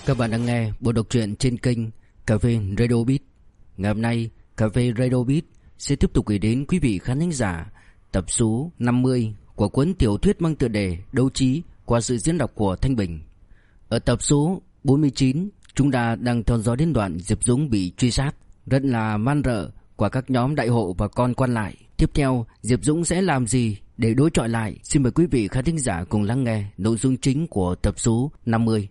Các bạn đang nghe bộ đọc truyện trên kênh Cà phê Radio Beat. Ngày hôm nay, Cà phê Radio Beat sẽ tiếp tục gửi đến quý vị khán thính giả tập số 50 của cuốn tiểu thuyết mang tựa đề Đấu Trí qua sự diễn đọc của Thanh Bình. Ở tập số 49, chúng ta đang theo dõi đến đoạn Diệp Dũng bị truy sát, rất là man rợ của các nhóm đại hộ và con quan lại. Tiếp theo, Diệp Dũng sẽ làm gì để đối chọi lại? Xin mời quý vị khán thính giả cùng lắng nghe nội dung chính của tập số 50.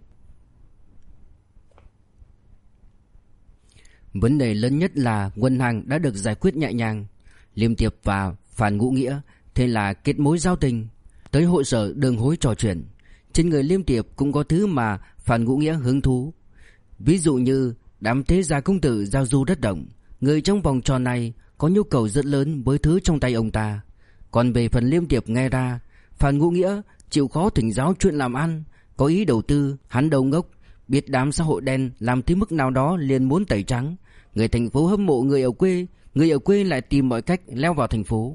Vấn đề lớn nhất là Quân Hằng đã được giải quyết nhẹ nhàng. Liêm Tiệp và Phan Ngũ Nghĩa thế là kết mối giao tình. Tới hội sở đường hối trò chuyện, trên người Liêm Tiệp cũng có thứ mà Phan Ngũ Nghĩa hứng thú. Ví dụ như đám thế gia công tử giao du rất động, người trong vòng tròn này có nhu cầu rất lớn với thứ trong tay ông ta. Còn về phần Liêm Tiệp nghe ra, Phan Ngũ Nghĩa chịu khó thỉnh giáo chuyện làm ăn, có ý đầu tư, hắn đầu ngốc, biết đám xã hội đen làm tới mức nào đó liền muốn tẩy trắng. Người thành phố hâm mộ người ở quê lại tìm mọi cách leo vào thành phố.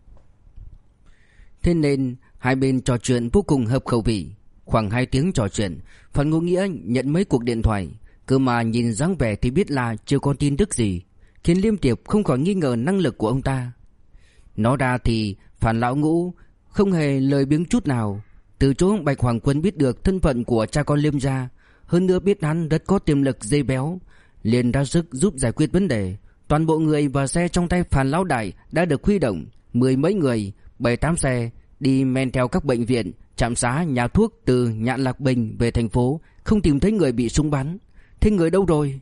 Thế nên hai bên trò chuyện vô cùng hợp khẩu vị. Khoảng 2 tiếng trò chuyện, Phan Ngũ Nghĩa nhận mấy cuộc điện thoại, cơ mà nhìn dáng vẻ thì biết là chưa có tin tức gì, khiến Liêm Tiệp không khỏi nghi ngờ năng lực của ông ta. Nói ra thì Phan lão Ngũ không hề lời biếng chút nào. Từ chỗ Bạch Hoàng Quân biết được thân phận của cha con Liêm gia, hơn nữa biết hắn rất có tiềm lực dây béo, liền ra sức giúp giải quyết vấn đề. Toàn bộ người và xe trong tay Phan lão đại đã được huy động, 10 mấy người, 7-8 xe đi men theo các bệnh viện, trạm xá, nhà thuốc từ Nhạn Lạc Bình về thành phố, không tìm thấy người bị súng bắn. Thế người đâu rồi?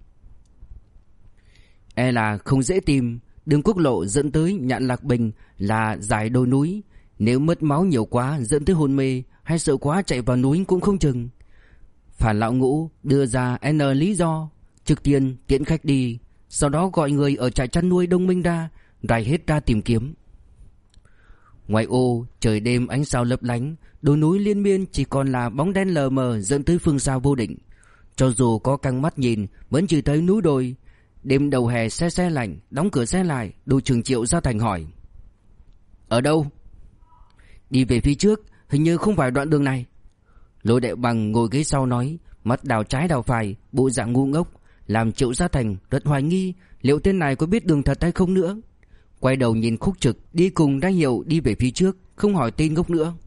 E là không dễ tìm. Đường quốc lộ dẫn tới Nhạn Lạc Bình là dải đồi núi, nếu mất máu nhiều quá dẫn tới hôn mê, hay sợ quá chạy vào núi cũng không chừng. Phan lão Ngũ đưa ra N lý do: trước tiên tiễn khách đi, sau đó gọi người ở trại chăn nuôi Đông Minh ra, rải hết ra tìm kiếm. Ngoài ô trời đêm ánh sao lấp lánh, đồi núi liên miên chỉ còn là bóng đen lờ mờ dẫn tới phương xa vô định. Cho dù có căng mắt nhìn vẫn chỉ thấy núi đồi. Đêm đầu hè se lạnh, đóng cửa xe lại, Đội trưởng Triệu ra thành hỏi: ở đâu? Đi về phía trước, hình như không phải đoạn đường này. Lôi Đại Bằng ngồi ghế sau nói, mắt đảo trái đảo phải, bộ dạng ngu ngốc, làm Triệu Gia Thành rất hoài nghi liệu tên này có biết đường thật hay không nữa. Quay đầu nhìn Khúc Trực đi cùng ra hiệu đi về phía trước, không hỏi tên ngốc nữa.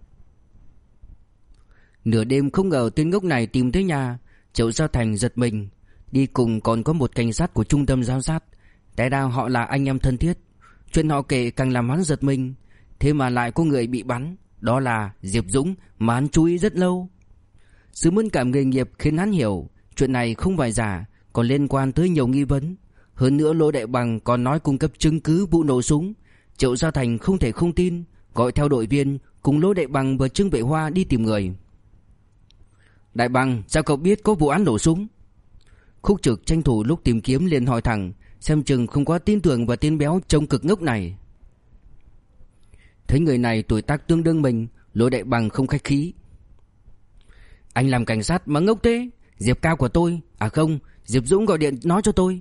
Nửa đêm không ngờ tên ngốc này tìm tới nhà, Triệu Gia Thành giật mình. Đi cùng còn có một cảnh sát của trung tâm giám sát, té ra họ là anh em thân thiết. Chuyện họ kể càng làm hắn giật mình. Thế mà lại có người bị bắn, đó là Diệp Dũng mà hắn chú ý rất lâu. Sự mẫn cảm nghề nghiệp khiến hắn hiểu chuyện này không phải giả, còn liên quan tới nhiều nghi vấn. Hơn nữa Lô Đại Bằng còn nói cung cấp chứng cứ vụ nổ súng. Triệu Gia Thành không thể không tin, gọi theo đội viên cùng Lô Đại Bằng và Trương Vệ Hoa đi tìm người. Đại Bằng, sao cậu biết có vụ án nổ súng? Khúc Trực tranh thủ lúc tìm kiếm liền hỏi thẳng, xem chừng không quá tin tưởng vào tên béo trông cực ngốc này. Thấy người này tuổi tác tương đương mình, Lô Đại Bằng không khách khí. Anh làm cảnh sát mà ngốc thế? Diệp Cao của tôi, à không, Diệp Dũng gọi điện nói cho tôi.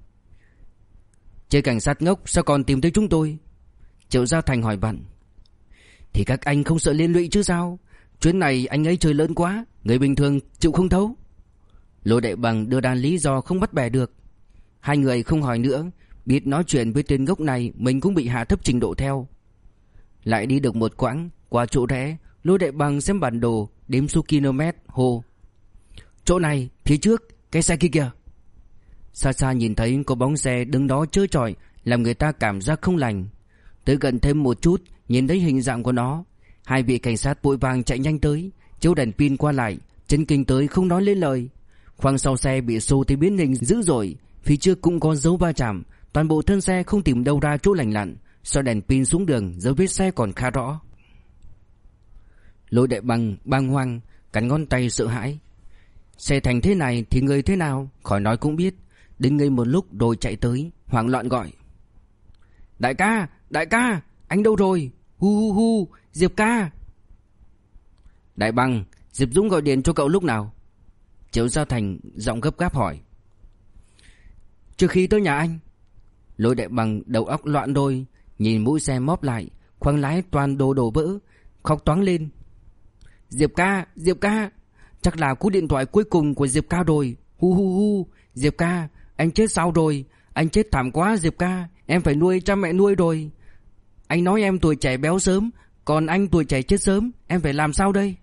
Chơi cảnh sát ngốc sao còn tìm tới chúng tôi? Triệu Gia Thành hỏi vặn. Thì các anh không sợ liên lụy chứ sao? Chuyến này anh ấy chơi lớn quá, người bình thường chịu không thấu. Lô Đại Bằng đưa ra lý do không bắt bẻ được. Hai người không hỏi nữa, biết nói chuyện với tên ngốc này mình cũng bị hạ thấp trình độ theo. Lại đi được một quãng, qua chỗ rẽ, Lô Đại Bằng xem bản đồ, đếm số km, hô: chỗ này, phía trước, cái xe kia kìa. Xa xa nhìn thấy có bóng xe đứng đó trơ trọi, làm người ta cảm giác không lành. Tới gần thêm một chút, nhìn thấy hình dạng của nó. Hai vị cảnh sát vội vàng chạy nhanh tới, chiếu đèn pin qua lại, chấn kinh tới không nói lên lời. Khoang sau xe bị xô tới biến hình dữ dội, phía trước cũng có dấu va chạm, toàn bộ thân xe không tìm đâu ra chỗ lành lặn. Soi đèn pin xuống đường, dấu vết xe còn khá rõ. Lôi Đại Bằng bàng hoàng, cắn ngón tay sợ hãi. Xe thành thế này thì người thế nào, khỏi nói cũng biết. Đứng ngây một lúc rồi chạy tới, hoảng loạn gọi: đại ca, anh đâu rồi? Hu, Diệp ca. Đại Bằng, Diệp Dũng gọi điện cho cậu lúc nào? Triệu Gia Thành giọng gấp gáp hỏi. Trước khi tới nhà anh. Lôi Đại Bằng đầu óc loạn rồi, nhìn mũi xe móp lại, khoang lái toàn đổ vỡ, khóc toáng lên. Diệp ca, Chắc là cú điện thoại cuối cùng của Diệp ca rồi. Hu hu hu. Diệp ca, anh chết sao rồi? Anh chết thảm quá Diệp ca. Em phải nuôi cha mẹ nuôi rồi. Anh nói em tuổi trẻ béo sớm, còn anh tuổi trẻ chết sớm. Em phải làm sao đây?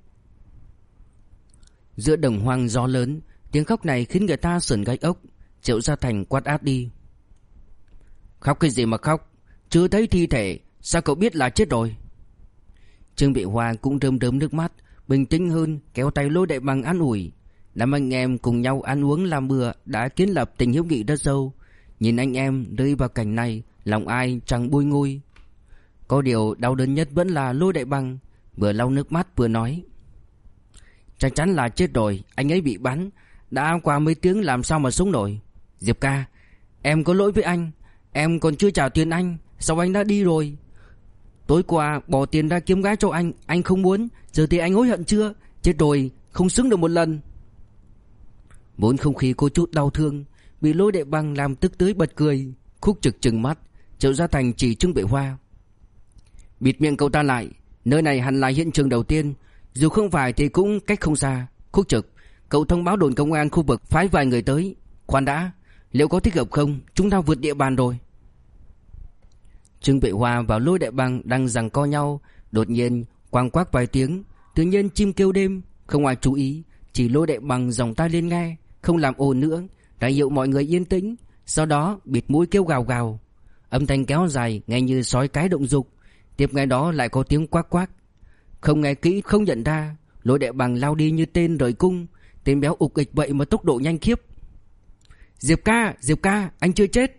Giữa đồng hoang gió lớn, tiếng khóc này khiến người ta sởn gai ốc. Triệu Gia Thành quát át đi. Khóc cái gì mà khóc? Chưa thấy thi thể, sao cậu biết là chết rồi? Trương Bệ Hoa cũng rơm rớm nước mắt, bình tĩnh hơn, kéo tay Lôi Đại Bằng an ủi. Năm anh em cùng nhau ăn uống làm bữa đã kiến lập tình hữu nghị rất sâu. Nhìn anh em rơi vào cảnh này, lòng ai chẳng bùi ngùi. Có điều đau đớn nhất vẫn là Lôi Đại Bằng, vừa lau nước mắt vừa nói. Chắc chắn là chết rồi, anh ấy bị bắn, đã qua mấy tiếng làm sao mà sống nổi. Diệp ca, em có lỗi với anh, em còn chưa trả tiền anh, sao anh đã đi rồi? Tối qua bỏ tiền ra kiếm gái cho anh không muốn, giờ thì anh hối hận chưa? Chết rồi, không xứng được một lần. Vốn không khí có chút đau thương, bị Lôi Đại Bằng làm tức tới bật cười. Khúc Trực trừng mắt, Triệu Gia Thành chỉ Trương Bệ Hoa. Bịt miệng cậu ta lại, nơi này hẳn là hiện trường đầu tiên, dù không phải thì cũng cách không xa. Khúc Trực, cậu thông báo đồn công an khu vực phái vài người tới. Khoan đã, liệu có thích hợp không? Chúng ta vượt địa bàn rồi. Trương Bệ Hoa và Lôi Đại Bằng đang giằng co nhau, đột nhiên quang quác vài tiếng, tự nhiên chim kêu đêm, không ai chú ý, chỉ Lôi Đại Bằng giòng tai lên nghe, không làm ồn nữa, ra hiệu mọi người yên tĩnh, sau đó bịt mũi kêu gào gào. Âm thanh kéo dài nghe như sói cái động dục, tiếp ngay đó lại có tiếng quát quát. Không nghe kỹ không nhận ra, Lôi Đại Bằng lao đi như tên rời cung, tên béo ục ịch vậy mà tốc độ nhanh khiếp. Diệp ca, anh chưa chết.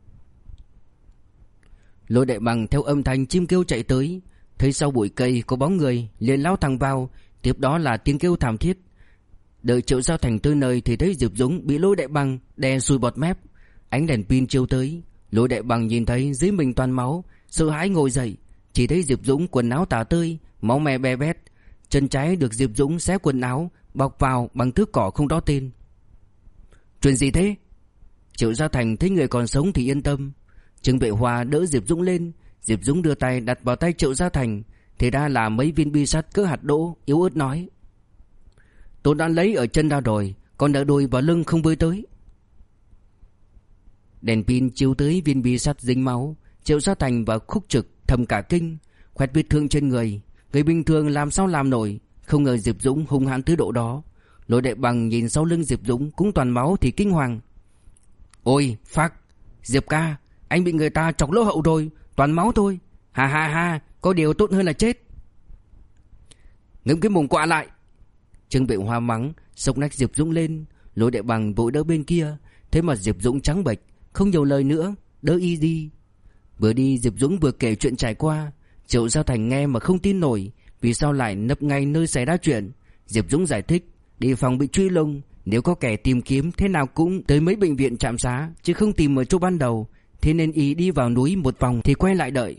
Lôi Đại Bằng theo âm thanh chim kêu chạy tới, thấy sau bụi cây có bóng người, liền lao thẳng vào, tiếp đó là tiếng kêu thảm thiết. Đợi Triệu Gia Thành tới nơi thì thấy Diệp Dũng bị Lôi Đại Bằng đè sùi bọt mép. Ánh đèn pin chiếu tới, Lôi Đại Bằng nhìn thấy dưới mình toàn máu, sợ hãi ngồi dậy, chỉ thấy Diệp Dũng quần áo tả tơi, máu me be bét, chân trái được Diệp Dũng xé quần áo bọc vào bằng thước cỏ không rõ tên. Chuyện gì thế? Triệu Gia Thành thấy người còn sống thì yên tâm. Trương Bệ Hoa đỡ Diệp Dũng lên, Diệp Dũng đưa tay đặt vào tay Triệu Gia Thành, thì ra là mấy viên bi sắt cỡ hạt đỗ, yếu ớt nói. Tôi đã lấy ở chân ra rồi, còn đỡ đùi và lưng không bơi tới. Đèn pin chiếu tới viên bi sắt dính máu, Triệu Gia Thành và Khúc Trực thầm cả kinh, khoét vết thương trên người, người bình thường làm sao làm nổi, không ngờ Diệp Dũng hung hãn tới độ đó. Lôi Đại Bằng nhìn sau lưng Diệp Dũng cũng toàn máu thì kinh hoàng. Ôi, phác, Diệp ca, anh bị người ta chọc lỗ hậu rồi, toàn máu thôi. Ha ha ha, có điều tốt hơn là chết. Ngậm cái mồm quạ lại. Trương Bệ Hoa mắng, xốc nách Diệp Dũng lên. Lôi Đại Bằng vội đỡ bên kia, thế mà Diệp Dũng trắng bệch, không nhiều lời nữa, đỡ y đi. Vừa đi Diệp Dũng vừa kể chuyện trải qua. Triệu Gia Thành nghe mà không tin nổi, vì sao lại nấp ngay nơi xảy ra chuyện. Diệp Dũng giải thích, đi phòng bị truy lùng, nếu có kẻ tìm kiếm thế nào cũng tới mấy bệnh viện trạm xá, chứ không tìm ở chỗ ban đầu, thế nên y đi vào núi một vòng thì quay lại đợi.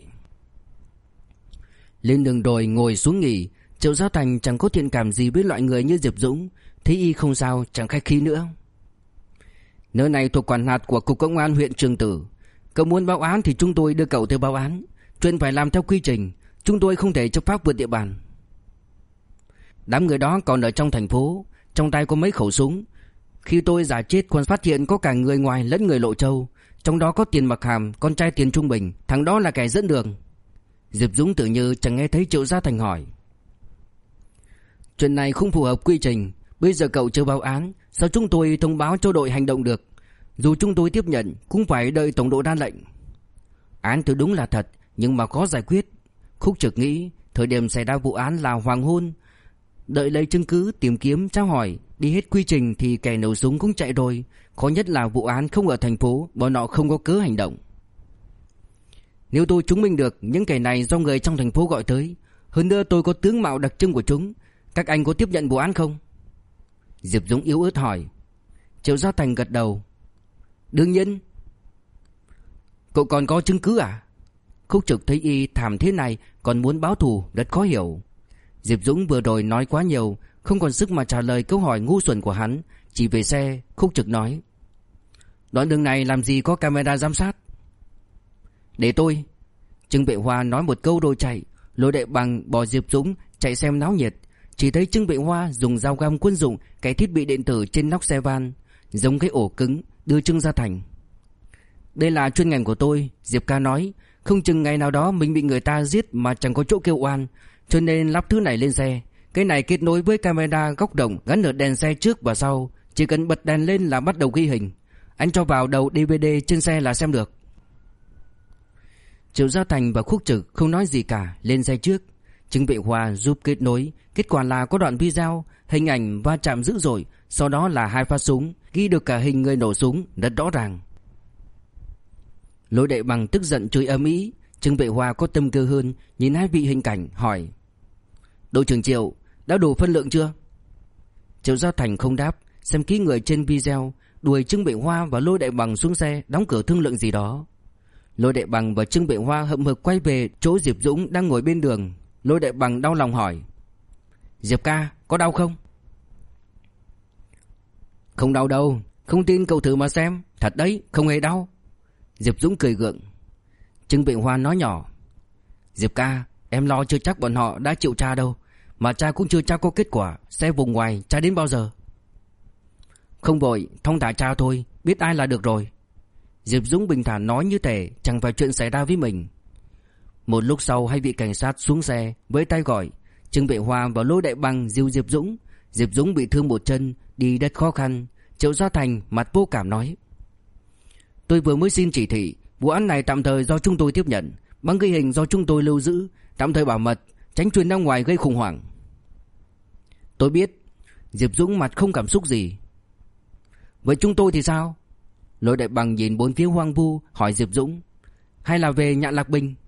Lên đường rồi ngồi xuống nghỉ. Triệu Gia Thành chẳng có thiện cảm gì với loại người như Diệp Dũng, thấy y không sao chẳng khách khí nữa. Nơi này thuộc quản hạt của Cục Công an huyện Trường Tử. Cậu muốn báo án thì chúng tôi đưa cậu tới báo án. Chuyện phải làm theo quy trình, chúng tôi không thể chấp pháp vượt địa bàn. Đám người đó còn ở trong thành phố, trong tay có mấy khẩu súng. Khi tôi giả chết còn phát hiện có cả người ngoài lẫn người Lộ Châu, trong đó có Tiền Mặc Hàm, con trai Tiền Trung Bình, thằng đó là kẻ dẫn đường. Diệp Dũng tự như chẳng nghe thấy Triệu Gia Thành hỏi. Chuyện này không phù hợp quy trình, bây giờ cậu chưa báo án, sao chúng tôi thông báo cho đội hành động được? Dù chúng tôi tiếp nhận cũng phải đợi tổng đội ra lệnh. Án thì đúng là thật, nhưng mà khó giải quyết. Khúc Trực nghĩ thời điểm xảy ra vụ án là hoàng hôn, đợi lấy chứng cứ, tìm kiếm, tra hỏi, đi hết quy trình thì kẻ nổ súng cũng chạy rồi. Khó nhất là vụ án không ở thành phố, bọn họ không có cớ hành động. Nếu tôi chứng minh được những kẻ này do người trong thành phố gọi tới, hơn nữa tôi có tướng mạo đặc trưng của chúng, các anh có tiếp nhận vụ án không? Diệp Dũng yếu ớt hỏi. Triệu Gia Thành gật đầu. Đương nhiên. Cậu còn có chứng cứ à? Khúc Trực thấy y thảm thế này còn muốn báo thù rất khó hiểu. Diệp Dũng vừa rồi nói quá nhiều, không còn sức mà trả lời câu hỏi ngu xuẩn của hắn. Chỉ về xe, Khúc Trực nói. Đoạn đường này làm gì có camera giám sát? Để tôi. Trương Bệ Hoa nói một câu rồi chạy. Lôi Đại Bằng bỏ Diệp Dũng chạy xem náo nhiệt. chỉ thấy Trương Bệ Hoa dùng dao găm quân dụng cái thiết bị điện tử trên nóc xe van, giống cái ổ cứng, đưa Trương Gia Thành. Đây là chuyên ngành của tôi, Diệp ca nói. Không chừng ngày nào đó mình bị người ta giết mà chẳng có chỗ kêu oan, cho nên lắp thứ này lên xe. Cái này kết nối với camera góc đồng gắn ở đèn xe trước và sau, chỉ cần bật đèn lên là bắt đầu ghi hình. Anh cho vào đầu DVD trên xe là xem được. Triệu Gia Thành và Khúc Trực không nói gì cả, lên xe trước. Trương Bệ Hoa giúp kết nối. Kết quả là có đoạn video, hình ảnh va chạm dữ dội, sau đó là 2 phát súng, ghi được cả hình người nổ súng rất rõ ràng. Lôi Đại Bằng tức giận chửi ầm ĩ. Trương Bệ Hoa có tâm cơ hơn, nhìn hai vị hình cảnh hỏi: Đội trưởng Triệu, đã đủ phân lượng chưa? Triệu Gia Thành không đáp, xem kỹ người trên video, đuổi Trương Bệ Hoa và Lôi Đại Bằng xuống xe, đóng cửa thương lượng gì đó. Lôi Đại Bằng và Trương Bệ Hoa hậm hực quay về chỗ Diệp Dũng đang ngồi bên đường. Lôi Đại Bằng đau lòng hỏi: Diệp ca, có đau không? Không đau đâu, không tin cậu thử mà xem, thật đấy, không hề đau. Diệp Dũng cười gượng. Trương Bệ Hoa nói nhỏ: Diệp ca, em lo chưa chắc bọn họ đã chịu tra đâu, mà tra cũng chưa chắc có kết quả, xe vùng ngoài tra đến bao giờ? Không vội, thong thả tra thôi, biết ai là được rồi. Diệp Dũng bình thản nói như thể chẳng phải chuyện xảy ra với mình. Một lúc sau, hai vị cảnh sát xuống xe với tay gọi. Trương Bệ Hoa và Lôi Đại Bằng dìu Diệp Dũng. Diệp Dũng bị thương một chân, đi rất khó khăn. Triệu Gia Thành mặt vô cảm nói: Tôi vừa mới xin chỉ thị, vụ án này tạm thời do chúng tôi tiếp nhận, băng ghi hình do chúng tôi lưu giữ, tạm thời bảo mật, tránh truyền ra ngoài gây khủng hoảng. Tôi biết. Diệp Dũng mặt không cảm xúc gì. Vậy chúng tôi thì sao? Lôi Đại Bằng nhìn bốn phía hoang vu hỏi Diệp Dũng: Hay là về Nhạn Lạc Bình?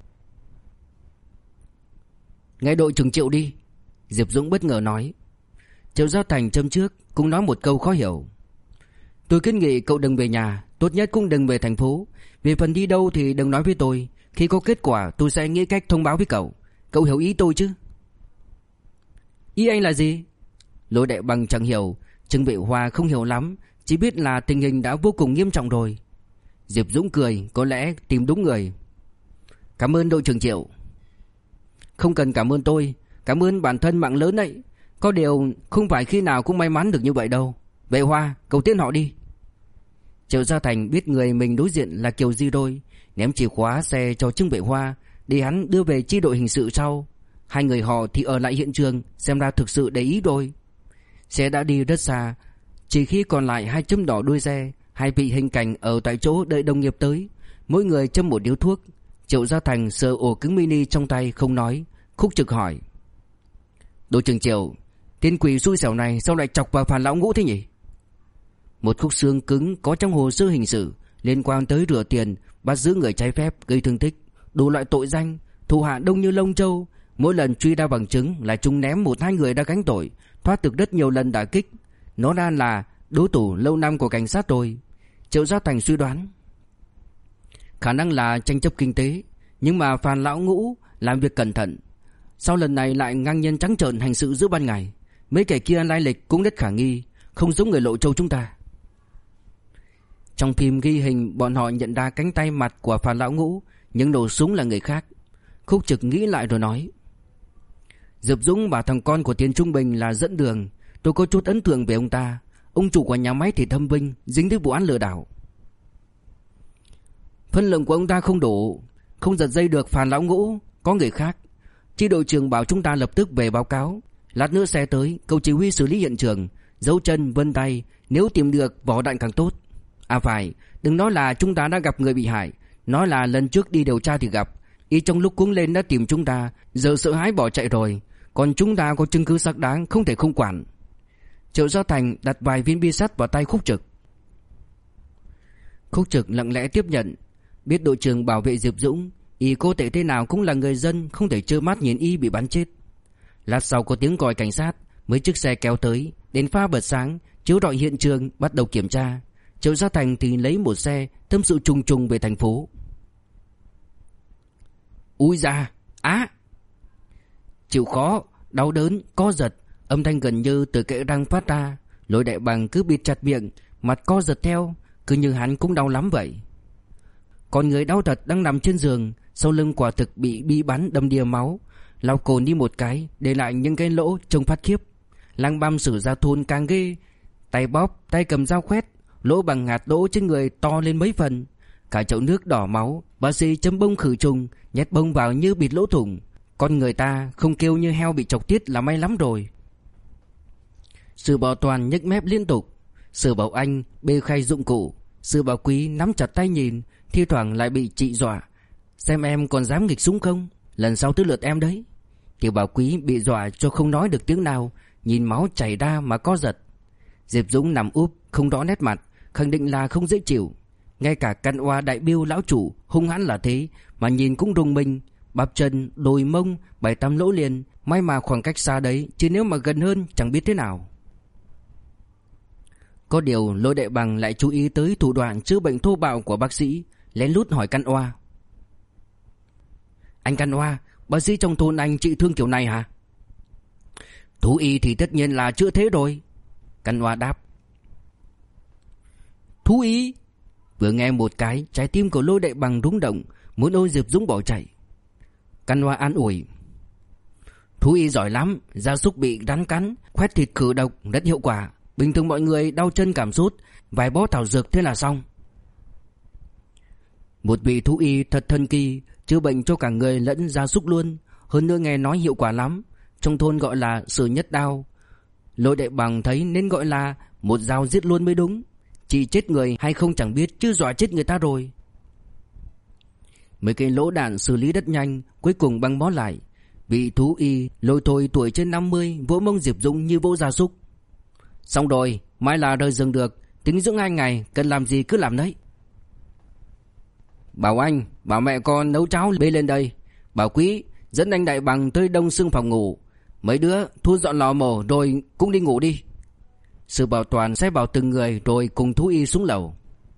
Nghe đội trưởng Triệu đi. Diệp Dũng bất ngờ nói. Triệu Gia Thành châm trước cũng nói một câu khó hiểu: Tôi kiến nghị cậu đừng về nhà, tốt nhất cũng đừng về thành phố. Về phần đi đâu thì đừng nói với tôi, khi có kết quả tôi sẽ nghĩ cách thông báo với cậu. Cậu hiểu ý tôi chứ? Ý anh là gì? Lôi Đại Bằng chẳng hiểu, Trương Bệ Hoa không hiểu lắm, chỉ biết là tình hình đã vô cùng nghiêm trọng rồi. Diệp Dũng cười, có lẽ tìm đúng người. Cảm ơn đội trưởng Triệu. Không cần cảm ơn tôi, cảm ơn bản thân mạng lớn đấy. Có điều không phải khi nào cũng may mắn được như vậy đâu. Bệ Hoa, cậu tiễn họ đi. Triệu Gia Thành biết người mình đối diện là Kiều Di Đôi, ném chìa khóa xe cho Trương Bệ Hoa để hắn đưa về chi đội hình sự sau. Hai người họ thì ở lại hiện trường, xem ra thực sự để ý rồi. Xe đã đi rất xa, chỉ khi còn lại 2 chấm đỏ đuôi xe. Hai vị hình cảnh ở tại chỗ đợi đồng nghiệp tới, mỗi người châm một điếu thuốc. Triệu Gia Thành sờ ổ cứng mini trong tay không nói. Khúc Trực hỏi: Đội trưởng Triệu, tên quỷ xui xẻo này sao lại chọc vào Phàn Lão Ngũ thế nhỉ? Một khúc xương cứng có trong hồ sơ hình sự liên quan tới rửa tiền, bắt giữ người trái phép, gây thương tích, đủ loại tội danh, thủ hạ đông như lông châu. Mỗi lần truy ra bằng chứng là chúng ném 1-2 người đã gánh tội, thoát được rất nhiều lần đả kích. Nó ra là đối thủ lâu năm của cảnh sát rồi. Triệu Gia Thành suy đoán. Khả năng là tranh chấp kinh tế, nhưng mà Phàn Lão Ngũ làm việc cẩn thận, sau lần này lại ngang nhiên trắng trợn hành sự giữa ban ngày. Mấy kẻ kia lai lịch cũng rất khả nghi, không giống người Lộ Châu chúng ta. Trong phim ghi hình bọn họ nhận ra cánh tay mặt của Phàn Lão Ngũ, nhưng nổ súng là người khác. Khúc Trực nghĩ lại rồi nói: Diệp Dũng và thằng con của Tiền Trung Bình là dẫn đường, tôi có chút ấn tượng về ông ta. Ông chủ của nhà máy thì Thâm Vinh dính tới vụ án lừa đảo. Phân lượng của ông ta không đủ, không giật dây được Phàn Lão Ngũ, có người khác. Chi đội trưởng bảo chúng ta lập tức về báo cáo. Lát nữa xe tới, cậu chỉ huy xử lý hiện trường, dấu chân, vân tay, nếu tìm được vỏ đạn càng tốt. À phải, đừng nói là chúng ta đã gặp người bị hại, nói là lần trước đi điều tra thì gặp. Y trong lúc cuống lên đã tìm chúng ta, giờ sợ hãi bỏ chạy rồi. Còn chúng ta có chứng cứ xác đáng, không thể không quản. Triệu Gia Thành đặt vài viên bi sắt vào tay Khúc Trực. Khúc Trực lặng lẽ tiếp nhận. Biết đội trưởng bảo vệ Diệp Dũng, y cố tệ thế nào cũng là người dân, không thể trơ mắt nhìn y bị bắn chết. Lát sau có tiếng còi cảnh sát, mấy chiếc xe kéo tới, đèn pha bật sáng, chiếu rọi hiện trường, bắt đầu kiểm tra. Triệu Gia Thành thì lấy một xe, tâm sự trùng trùng về thành phố. Úi da, chịu khó, đau đớn, co giật, âm thanh gần như từ kẽ răng phát ra. Lôi Đại Bằng cứ bịt chặt miệng, mặt co giật theo, cứ như hắn cũng đau lắm vậy. Còn người đau thật đang nằm trên giường, sau lưng quả thực bị bi bắn đâm đìa máu. lau cồn đi một cái, để lại những cái lỗ trông phát khiếp. Lăng Băm Sử Gia Thôn càng ghê, tay bóp, tay cầm dao khoét, lỗ bằng hạt đỗ trên người to lên mấy phần. Cả chậu nước đỏ máu, bác sĩ chấm bông khử trùng, nhét bông vào như bịt lỗ thủng. Con người ta không kêu như heo bị chọc tiết là may lắm rồi. Sử Bảo Toàn nhếch mép liên tục. Sử Bảo Anh bê khay dụng cụ. Sử Bảo Quý nắm chặt tay nhìn, thi thoảng lại bị chị dọa. Xem em còn dám nghịch súng không? Lần sau tới lượt em đấy. Tiểu Bảo Quý bị dọa cho không nói được tiếng nào, nhìn máu chảy ra mà co giật. Diệp Dũng nằm úp, không rõ nét mặt, khẳng định là không dễ chịu. Ngay cả căn oa đại biêu lão chủ hung hãn là thế mà nhìn cũng rùng mình, bắp chân, đùi mông, 7-8 lỗ liền. May mà khoảng cách xa đấy, chứ nếu mà gần hơn chẳng biết thế nào. Có điều Lôi Đại Bằng lại chú ý tới thủ đoạn chữa bệnh thô bạo của bác sĩ, lén lút hỏi căn oa: Anh căn oa, bác sĩ trong thôn anh trị thương kiểu này hả? Thú y thì tất nhiên là chữa thế rồi, căn oa đáp. Thú y? Vừa nghe một cái, trái tim của Lôi Đại Bằng rung động, muốn ôm Diệp Dũng bỏ chạy. Căn oa an ủi: Thú y giỏi lắm, gia súc bị rắn cắn, khoét thịt khử độc rất hiệu quả. Bình thường mọi người đau chân cảm sốt, vài bó thảo dược thế là xong. Một vị thú y thật thần kỳ, chữa bệnh cho cả người lẫn gia súc luôn. Hơn nữa nghe nói hiệu quả lắm. Trong thôn gọi là Sử Nhất Đao. Lôi Đại Bằng thấy nên gọi là một dao giết luôn mới đúng. Chỉ chết người hay không chẳng biết, chứ dọa chết người ta rồi. Mấy cái lỗ đạn xử lý rất nhanh, cuối cùng băng bó lại. Vị thú y Lôi Thôi tuổi trên 50 vỗ mông Diệp Dũng như vỗ gia súc. Xong rồi, mai là rời giường được, tính dưỡng 2 ngày, cần làm gì cứ làm đấy. Bảo Anh, bảo mẹ con nấu cháo bê lên đây. Bảo Quý, dẫn anh Đại Bằng tới đông xương phòng ngủ. Mấy đứa thu dọn lò mổ rồi cũng đi ngủ đi. Sử Bảo Toàn sẽ bảo từng người rồi cùng thú y xuống lầu.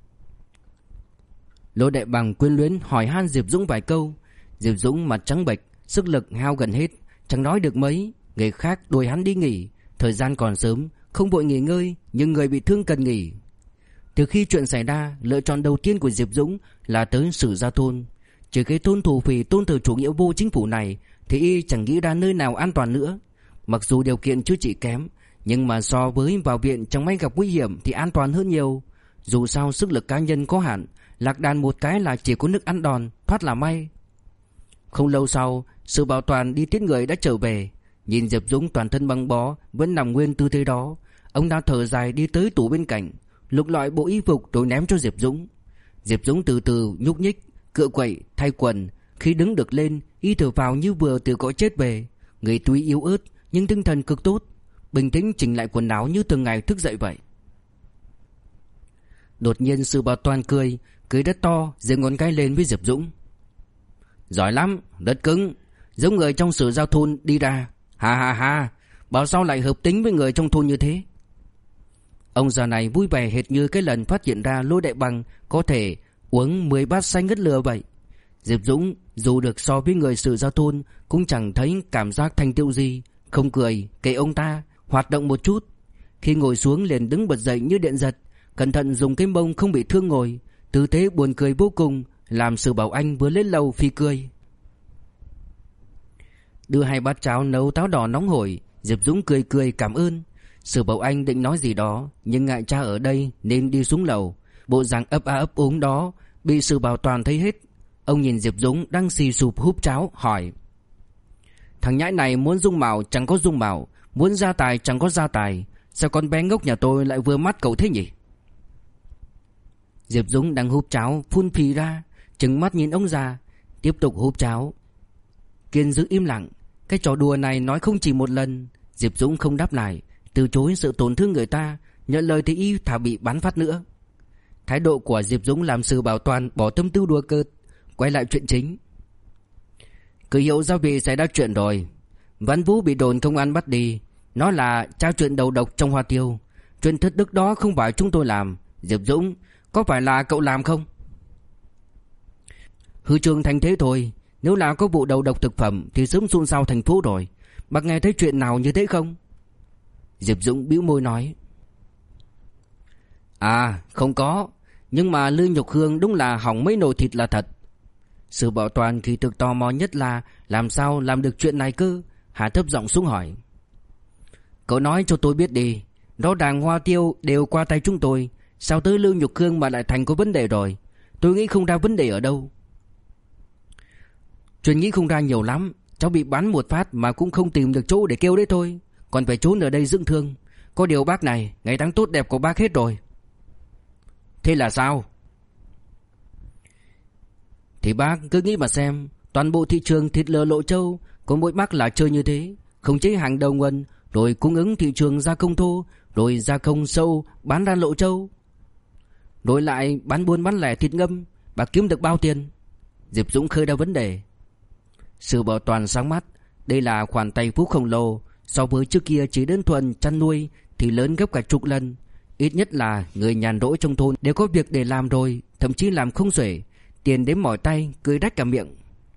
Lôi Đại Bằng quyến luyến hỏi han Diệp Dũng vài câu. Diệp Dũng mặt trắng bệch, sức lực hao gần hết, chẳng nói được mấy. Người khác đuổi hắn đi nghỉ, thời gian còn sớm, không vội nghỉ ngơi, nhưng người bị thương cần nghỉ. Từ khi chuyện xảy ra, lựa chọn đầu tiên của Diệp Dũng là tới Sử Gia Thôn. Trừ cái thôn thủ phỉ tôn thờ chủ nghĩa vô chính phủ này thì y chẳng nghĩ ra nơi nào an toàn nữa. Mặc dù điều kiện chữa trị kém, nhưng mà so với vào viện chẳng may gặp nguy hiểm thì an toàn hơn nhiều. Dù sao sức lực cá nhân có hạn, lạc đàn một cái là chỉ có nước ăn đòn, thoát là may. Không lâu sau, Sử Bảo Toàn đi tiễn người đã trở về. Nhìn Diệp Dũng toàn thân băng bó, vẫn nằm nguyên tư thế đó, ông đã thở dài đi tới tủ bên cạnh, lục lọi bộ y phục rồi ném cho Diệp Dũng. Diệp Dũng từ từ nhúc nhích, cựa quậy, thay quần. Khi đứng được lên, y thở vào như vừa từ cõi chết về. Người tuy yếu ớt nhưng tinh thần cực tốt, bình tĩnh chỉnh lại quần áo như thường ngày thức dậy vậy. Đột nhiên Sử Bảo Toàn cười rất to, giơ ngón cái lên với Diệp Dũng. Giỏi lắm, rất cứng, giống người trong Sử Giao Thôn đi ra. Ha ha ha, bảo sao lại hợp tính với người trong thôn như thế. Ông già này vui vẻ hệt như cái lần phát hiện ra Lôi Đại Bằng có thể uống 10 bát xanh ngất lừa vậy. Diệp Dũng dù được so với người Sử Giao Thôn cũng chẳng thấy cảm giác thành tựu gì, không cười, kệ ông ta, hoạt động một chút. Khi ngồi xuống liền đứng bật dậy như điện giật, cẩn thận dùng cái mông không bị thương ngồi, tư thế buồn cười vô cùng, làm Sử Bảo Anh vừa lên lầu phi cười. Đưa 2 bát cháo nấu táo đỏ nóng hổi, Diệp Dũng cười cảm ơn. Sử Bảo Anh định nói gì đó, nhưng ngại cha ở đây nên đi xuống lầu. Bộ dạng ấp a ấp úng đó bị Sử Bảo Toàn thấy hết. Ông nhìn Diệp Dũng đang xì sụp húp cháo, hỏi: Thằng nhãi này muốn dung mạo chẳng có dung mạo, muốn gia tài chẳng có gia tài, sao con bé ngốc nhà tôi lại vừa mắt cậu thế nhỉ? Diệp Dũng đang húp cháo phun phì ra, trừng mắt nhìn ông già, tiếp tục húp cháo. Kiên giữ im lặng. Cái trò đùa này nói không chỉ một lần. Diệp Dũng không đáp lại, từ chối sự tổn thương người ta, nhận lời thì y thà bị bắn phát nữa. Thái độ của Diệp Dũng làm Sử Bảo Toàn bỏ tâm tư đùa cợt, quay lại chuyện chính. Cử hiệu giao vị xảy ra chuyện rồi. Văn Vũ bị đồn công an bắt đi, nó là trao chuyện đầu độc trong Hoa Tiêu. Chuyện thất đức đó không phải chúng tôi làm. Diệp Dũng, có phải là cậu làm không? Hư trường thành thế thôi. Nếu là có vụ đầu độc thực phẩm thì sớm xôn xao thành phố rồi. Bác nghe thấy chuyện nào như thế không? Diệp Dũng bĩu môi nói: À không có, nhưng mà Lư Nhục Hương đúng là hỏng mấy nồi thịt là thật. Sự bảo toàn kỳ thực tò mò nhất là làm sao làm được chuyện này cơ. Hà thấp giọng xuống hỏi. Cậu nói cho tôi biết đi. Rõ ràng hoa tiêu đều qua tay chúng tôi, sao tới Lưu Nhục Khương mà lại thành có vấn đề rồi? Tôi nghĩ không ra vấn đề ở đâu. Chuyện nghĩ không ra nhiều lắm. Cháu bị bắn một phát mà cũng không tìm được chỗ để kêu đấy thôi. Còn phải trốn ở đây dưỡng thương. Có điều bác này, ngày tháng tốt đẹp của bác hết rồi. Thế là sao? Thì bác cứ nghĩ mà xem. Toàn bộ thị trường thịt lợn Lộ Châu có mỗi bác là chơi như thế. Khống chế hàng đầu nguồn, rồi cung ứng thị trường gia công thô, rồi gia công sâu bán ra Lộ Châu, rồi lại bán buôn bán lẻ thịt ngâm. Bác kiếm được bao tiền? Diệp Dũng khơi ra vấn đề. Sự bảo toàn sáng mắt. Đây là khoản tài phú khổng lồ. So với trước kia chỉ đơn thuần chăn nuôi thì lớn gấp cả chục lần. Ít nhất là người nhàn rỗi trong thôn đều có việc để làm rồi, thậm chí làm không xuể. Tiền đến mỏi tay, cười rách cả miệng.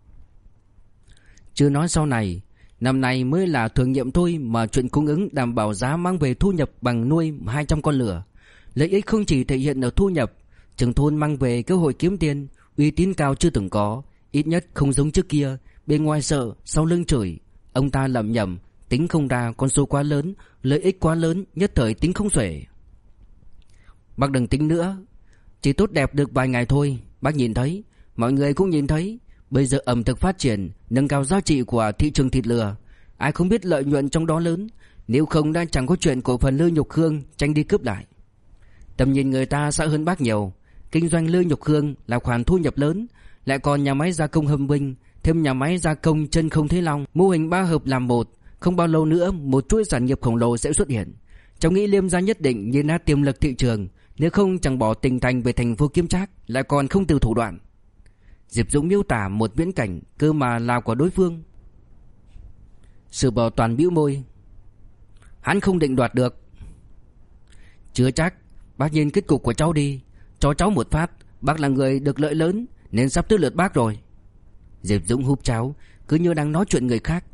Chưa nói sau này, năm nay mới là thử nghiệm thôi mà chuyện cung ứng đảm bảo giá mang về thu nhập bằng nuôi 200 con lừa. Lợi ích không chỉ thể hiện ở thu nhập, trưởng thôn mang về cơ hội kiếm tiền, uy tín cao chưa từng có, ít nhất không giống trước kia, bên ngoài sợ, sau lưng chửi. Ông ta lẩm nhẩm, tính không ra, con số quá lớn, lợi ích quá lớn, nhất thời tính không xuể. Bác đừng tính nữa, chỉ tốt đẹp được vài ngày thôi. Bác nhìn thấy, mọi người cũng nhìn thấy, bây giờ ẩm thực phát triển, nâng cao giá trị của thị trường thịt lừa. Ai không biết lợi nhuận trong đó lớn, nếu không đã chẳng có chuyện cổ phần Lưu Nhục Khương tranh đi cướp lại. Tầm nhìn người ta sẽ hơn bác nhiều. Kinh doanh Lưu Nhục Khương là khoản thu nhập lớn, lại còn nhà máy gia công Hầm Vinh, thêm nhà máy gia công Chân Không Thế Long, mô hình 3 hợp làm một. Không bao lâu nữa một chuỗi sản nghiệp khổng lồ sẽ xuất hiện. Cháu nghĩ Liêm gia nhất định nhìn ra tiềm lực thị trường, nếu không chẳng bỏ tỉnh thành về thành phố kiếm trác, lại còn không từ thủ đoạn. Diệp Dũng miêu tả một viễn cảnh cơ mà là của đối phương. Sự bảo toàn bĩu môi. Hắn không định đoạt được. Chưa chắc. Bác nhìn kết cục của cháu đi. Cho cháu một phát. Bác là người được lợi lớn, nên sắp tới lượt bác rồi. Diệp Dũng húp cháo, cứ như đang nói chuyện người khác.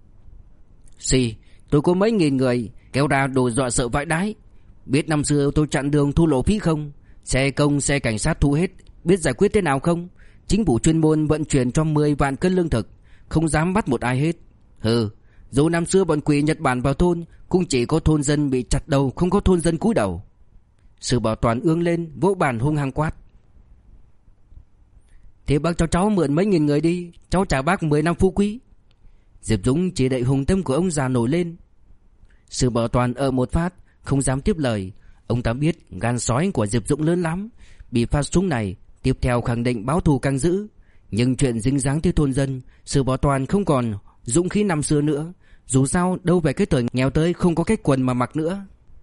Tôi có mấy nghìn người, kéo ra đồ dọa sợ vãi đái. Biết năm xưa tôi chặn đường thu lộ phí không? Xe công, xe cảnh sát thu hết. Biết giải quyết thế nào không? Chính phủ chuyên môn vận chuyển cho 10 vạn cân lương thực, không dám bắt một ai hết. Dù năm xưa bọn quỷ Nhật Bản vào thôn, cũng chỉ có thôn dân bị chặt đầu, không có thôn dân cúi đầu. Sự bảo toàn ương lên, vỗ bàn hung hăng quát. Thế bác cho cháu mượn mấy nghìn người đi, cháu trả bác 10 năm phú quý. Diệp Dũng chỉ đậy hùng tâm của ông già nổi lên. Sự bảo toàn ở một phát, không dám tiếp lời. Ông ta biết gan sói của Diệp Dũng lớn lắm, bị phát súng này tiếp theo khẳng định báo thù càng dữ. Nhưng chuyện dính dáng tới thôn dân, Sự bảo toàn không còn dũng khí năm xưa nữa. Dù sao đâu về cái thời nghèo tới không có cái quần mà mặc nữa.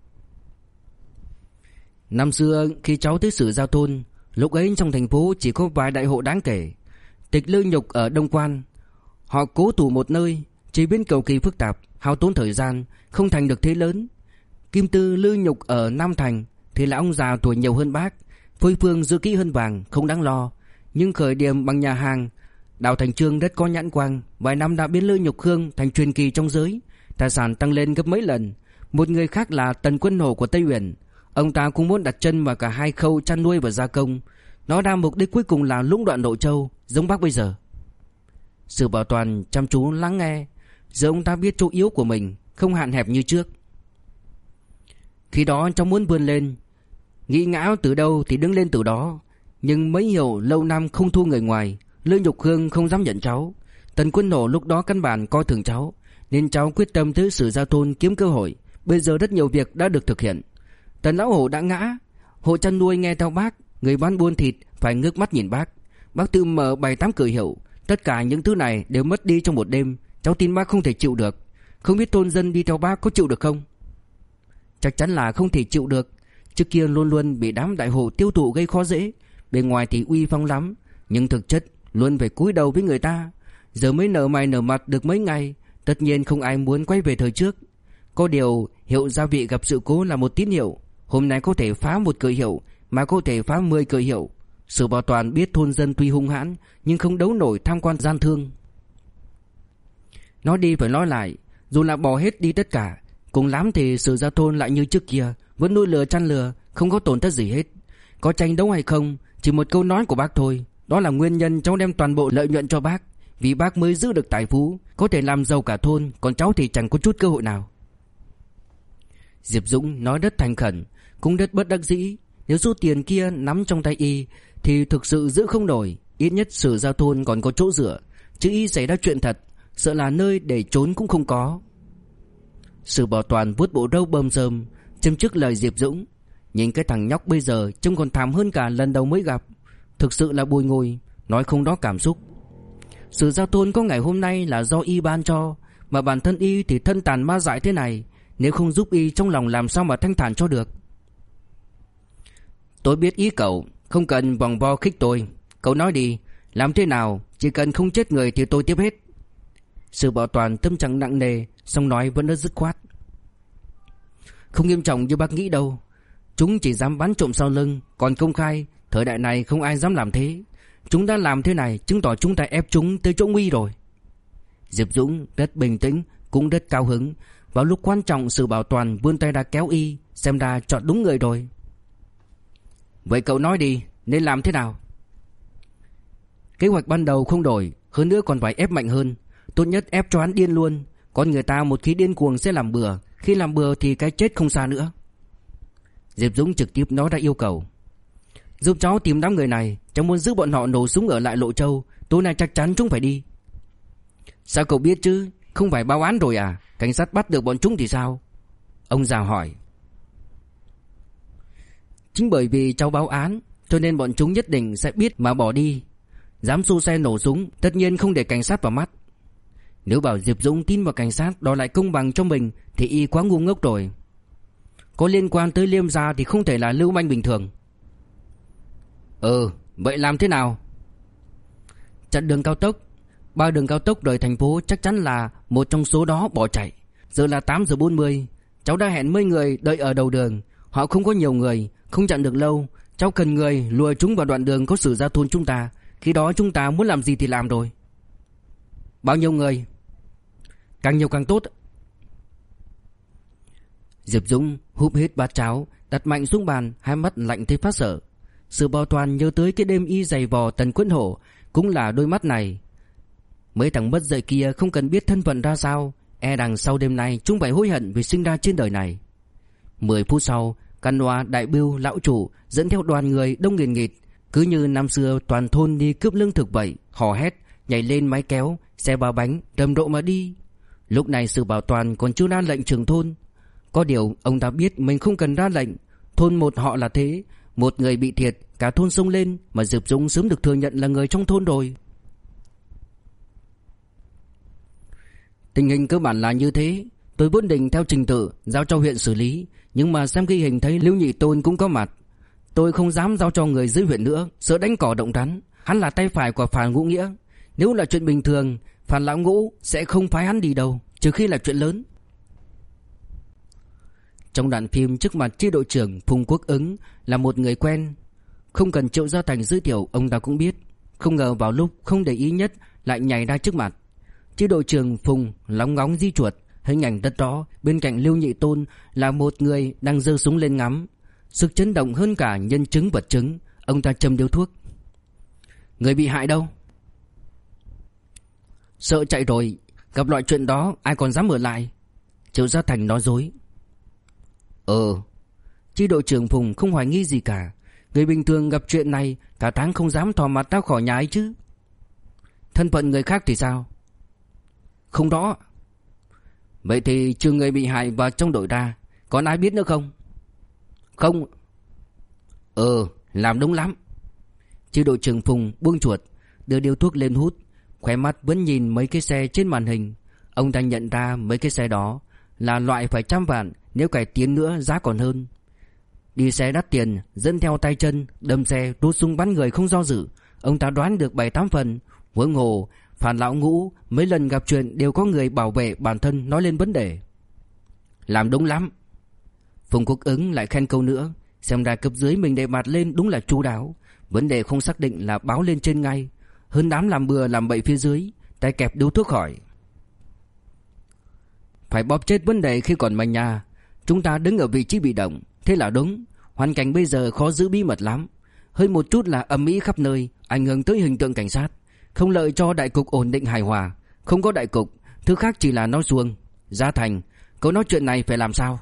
Năm xưa khi cháu tới Sử Giao thôn, lúc ấy trong thành phố chỉ có vài đại hộ đáng kể. Tịch Lư Nhục ở Đông Quan, họ cố thủ một nơi, chỉ biến cầu kỳ phức tạp, hao tốn thời gian, không thành được thế lớn. Kim Tư Lư Nhục ở Nam Thành thì là ông già tuổi nhiều hơn bác, phôi phương giữ kỹ hơn vàng, không đáng lo. Nhưng khởi điểm bằng nhà hàng, Đào Thành Trương rất có nhãn quang, vài năm đã biến Lư Nhục Khương thành truyền kỳ trong giới, tài sản tăng lên gấp mấy lần. Một người khác là Tần Quân Hổ của Tây Uyển, ông ta cũng muốn đặt chân vào cả hai khâu chăn nuôi và gia công. Nó đa mục đích cuối cùng là lũng đoạn Lộ Châu, giống bác bây giờ. Sự bảo toàn chăm chú lắng nghe. Giờ ông ta biết chỗ yếu của mình, không hạn hẹp như trước. Khi đó cháu muốn vươn lên, nghĩ ngã từ đâu thì đứng lên từ đó. Nhưng mấy hiểu lâu năm không thu người ngoài, Lư Nhục Khương không dám nhận cháu. Tần Quân Nổ lúc đó căn bản coi thường cháu, nên cháu quyết tâm tới Sử Giao thôn kiếm cơ hội. Bây giờ rất nhiều việc đã được thực hiện. Tần Lão Hổ đã ngã, hộ chăn nuôi nghe theo bác, người bán buôn thịt phải ngước mắt nhìn bác. Bác tự mở 7-8 cửa hiệu. Tất cả những thứ này đều mất đi trong một đêm. Cháu tin bác không thể chịu được. Không biết thôn dân đi theo bác có chịu được không? Chắc chắn là không thể chịu được. Trước kia luôn luôn bị đám đại hộ tiêu thụ gây khó dễ. Bên ngoài thì uy phong lắm, nhưng thực chất luôn phải cúi đầu với người ta. Giờ mới nở mày nở mặt được mấy ngày, tất nhiên không ai muốn quay về thời trước. Có điều hiệu gia vị gặp sự cố là một tín hiệu. Hôm nay có thể phá một cửa hiệu, mà có thể phá 10 cửa hiệu. Sự bảo toàn biết thôn dân tuy hung hãn, nhưng không đấu nổi tham quan gian thương. Nói đi phải nói lại, dù là bỏ hết đi tất cả, cùng lắm thì Sử Giao thôn lại như trước kia, vẫn nuôi lừa chăn lừa, không có tổn thất gì hết. Có tranh đấu hay không, chỉ một câu nói của bác thôi, Đó là nguyên nhân cháu đem toàn bộ lợi nhuận cho bác, vì bác mới giữ được tài phú, có thể làm giàu cả thôn, còn cháu thì chẳng có chút cơ hội nào. Diệp Dũng nói rất thành khẩn, cũng rất bất đắc dĩ. Nếu số tiền kia nắm trong tay y thì thực sự giữ không nổi. Ít nhất Sử Gia thôn còn có chỗ dựa, chứ y xảy ra chuyện thật, sợ là nơi để trốn cũng không có. Sử Bảo Toàn vuốt bộ râu bơm rơm, châm chước lời Diệp Dũng. Nhìn cái thằng nhóc bây giờ trông còn thảm hơn cả lần đầu mới gặp. Thực sự là bùi ngùi, nói không đó cảm xúc. Sử Gia thôn có ngày hôm nay là do y ban cho, mà bản thân y thì thân tàn ma dại thế này, nếu không giúp y trong lòng làm sao mà thanh thản cho được. Tôi biết ý cậu, không cần vòng vo khích tôi. Cậu nói đi, làm thế nào, chỉ cần không chết người thì tôi tiếp hết. Sử Bảo Toàn tâm trạng nặng nề, song nói vẫn rất dứt khoát. Không nghiêm trọng như bác nghĩ đâu. Chúng chỉ dám bắn trộm sau lưng, còn công khai, thời đại này không ai dám làm thế. Chúng đã làm thế này chứng tỏ chúng ta ép chúng tới chỗ nguy rồi. Diệp Dũng rất bình tĩnh, cũng rất cao hứng. Vào lúc quan trọng Sử Bảo Toàn vươn tay ra kéo y, xem ra chọn đúng người rồi. Vậy cậu nói đi, nên làm thế nào? Kế hoạch ban đầu không đổi, hơn nữa còn phải ép mạnh hơn. Tốt nhất ép cho hắn điên luôn. Con người ta một khi điên cuồng sẽ làm bừa, khi làm bừa thì cái chết không xa nữa. Diệp Dũng trực tiếp nói ra yêu cầu. Giúp cháu tìm đám người này, cháu muốn giữ bọn họ nổ súng ở lại Lộ Châu. Tối nay chắc chắn chúng phải đi. Sao cậu biết chứ? Không phải báo án rồi à? Cảnh sát bắt được bọn chúng thì sao? Ông già hỏi. Chính bởi vì cháu báo án, cho nên bọn chúng nhất định sẽ biết mà bỏ đi. Dám xô xe nổ súng, tất nhiên không để cảnh sát vào mắt. Nếu bảo Diệp Dũng tin vào cảnh sát đòi lại công bằng cho mình thì y quá ngu ngốc rồi. Có liên quan tới Liêm gia thì không thể là lưu manh bình thường. Vậy làm thế nào? Chặn đường cao tốc. 3 đường cao tốc rời thành phố chắc chắn là một trong số đó bỏ chạy. Giờ là 8 giờ 40. Cháu đã hẹn mấy người đợi ở đầu đường. Họ không có nhiều người, không chặn được lâu. Cháu cần người lùa chúng vào đoạn đường có Sử Gia thôn chúng ta. Khi đó chúng ta muốn làm gì thì làm rồi. Bao nhiêu người? Càng nhiều càng tốt. Diệp Dũng húp hết bát cháo, đặt mạnh xuống bàn, hai mắt lạnh thấy phát sợ. Sử Bảo Toàn nhớ tới cái đêm y giày vò Tần Quẫn Hổ, cũng là đôi mắt này. Mấy thằng mất dạy kia không cần biết thân phận ra sao, e rằng sau đêm nay chúng phải hối hận vì sinh ra trên đời này. 10 phút sau, Canoa đại bưu lão chủ dẫn theo đoàn người đông nghìn nghịt, cứ như năm xưa toàn thôn đi cướp lương thực vậy, hò hét, nhảy lên máy kéo, xe ba bánh, rầm rộ mà đi. Lúc này Sử Bảo Toàn còn chưa ra lệnh trưởng thôn. Có điều ông ta biết mình không cần ra lệnh, thôn một họ là thế, một người bị thiệt, cả thôn xông lên, mà Diệp Dũng sớm được thừa nhận là người trong thôn rồi. Tình hình cơ bản là như thế. Tôi vốn định theo trình tự giao cho huyện xử lý, nhưng mà xem ghi hình thấy Lưu Nhị Tôn cũng có mặt. Tôi không dám giao cho người dưới huyện nữa, sợ đánh cỏ động rắn. Hắn là tay phải của Phàn Ngũ Nghĩa. Nếu là chuyện bình thường, Phàn Lão Ngũ sẽ không phái hắn đi đâu, trừ khi là chuyện lớn. Trong đoạn phim trước mặt chi đội trưởng Phùng Quốc Ứng là một người quen, không cần Triệu Gia Thành giới thiệu ông ta cũng biết. Không ngờ vào lúc không để ý nhất lại nhảy ra trước mặt. Chi đội trưởng Phùng lóng ngóng di chuột, hình ảnh rất rõ. Bên cạnh Lưu Nhị Tôn là một người đang giơ súng lên ngắm. Sức chấn động hơn cả nhân chứng vật chứng. Ông ta châm điếu thuốc. Người bị hại đâu? Sợ chạy rồi, gặp loại chuyện đó ai còn dám ở lại. Triệu Gia Thành nói dối. Chi đội trưởng Phùng không hoài nghi gì cả. Người bình thường gặp chuyện này cả tháng không dám thò mặt ra khỏi nhà ấy chứ. Thân phận người khác thì sao? Không rõ. Vậy thì trừ người bị hại và trong đội ra, còn ai biết nữa không? Không. Làm đúng lắm. Chi đội trưởng Phùng buông chuột, đưa điếu thuốc lên hút, khóe mắt vẫn nhìn mấy cái xe trên màn hình. Ông ta nhận ra mấy cái xe đó là loại phải trăm vạn, nếu cải tiến nữa giá còn hơn. Đi xe đắt tiền, dẫn theo tay chân, đâm xe, rút súng bắn người không do dự. Ông ta đoán được 7-8 phần. Huống hồ Phàn Lão Ngũ mấy lần gặp chuyện đều có người bảo vệ bản thân nói lên vấn đề. Làm đúng lắm. Phùng Quốc Ứng lại khen câu nữa. Xem ra cấp dưới mình đề bạt lên đúng là chu đáo. Vấn đề không xác định là báo lên trên ngay. Hơn đám làm bừa làm bậy phía dưới. Tay kẹp điếu thuốc hỏi. Phải bóp chết vấn đề khi còn manh nha. Chúng ta đứng ở vị trí bị động, thế là đúng. Hoàn cảnh bây giờ khó giữ bí mật lắm. hơi một chút là ầm ĩ khắp nơi, ảnh hưởng tới hình tượng cảnh sát, không lợi cho đại cục ổn định hài hòa. Không có đại cục, thứ khác chỉ là nói suông. Gia Thành, cậu nói chuyện này phải làm sao?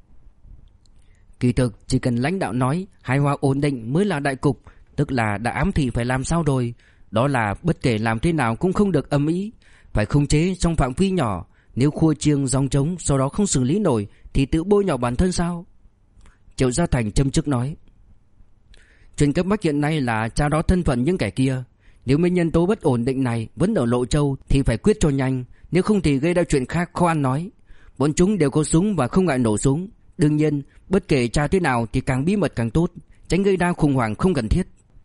Kỳ thực chỉ cần lãnh đạo nói hài hòa ổn định mới là đại cục, tức là đã ám thị phải làm sao rồi. Đó là bất kể làm thế nào cũng không được ầm ĩ, phải khống chế trong phạm vi nhỏ. Nếu khua chiêng gióng trống sau đó không xử lý nổi thì tự bôi nhọ bản thân sao? Triệu Gia Thành châm chước nói. Chuyện cấp bách hiện nay là tra rõ thân phận những kẻ kia. Nếu mấy nhân tố bất ổn định này vẫn ở Lộ Châu thì phải quyết cho nhanh, nếu không thì gây ra chuyện khác khó ăn nói. Bọn chúng đều có súng và không ngại nổ súng. Đương nhiên, bất kể tra thế nào thì càng bí mật càng tốt, tránh gây ra khủng hoảng không cần thiết.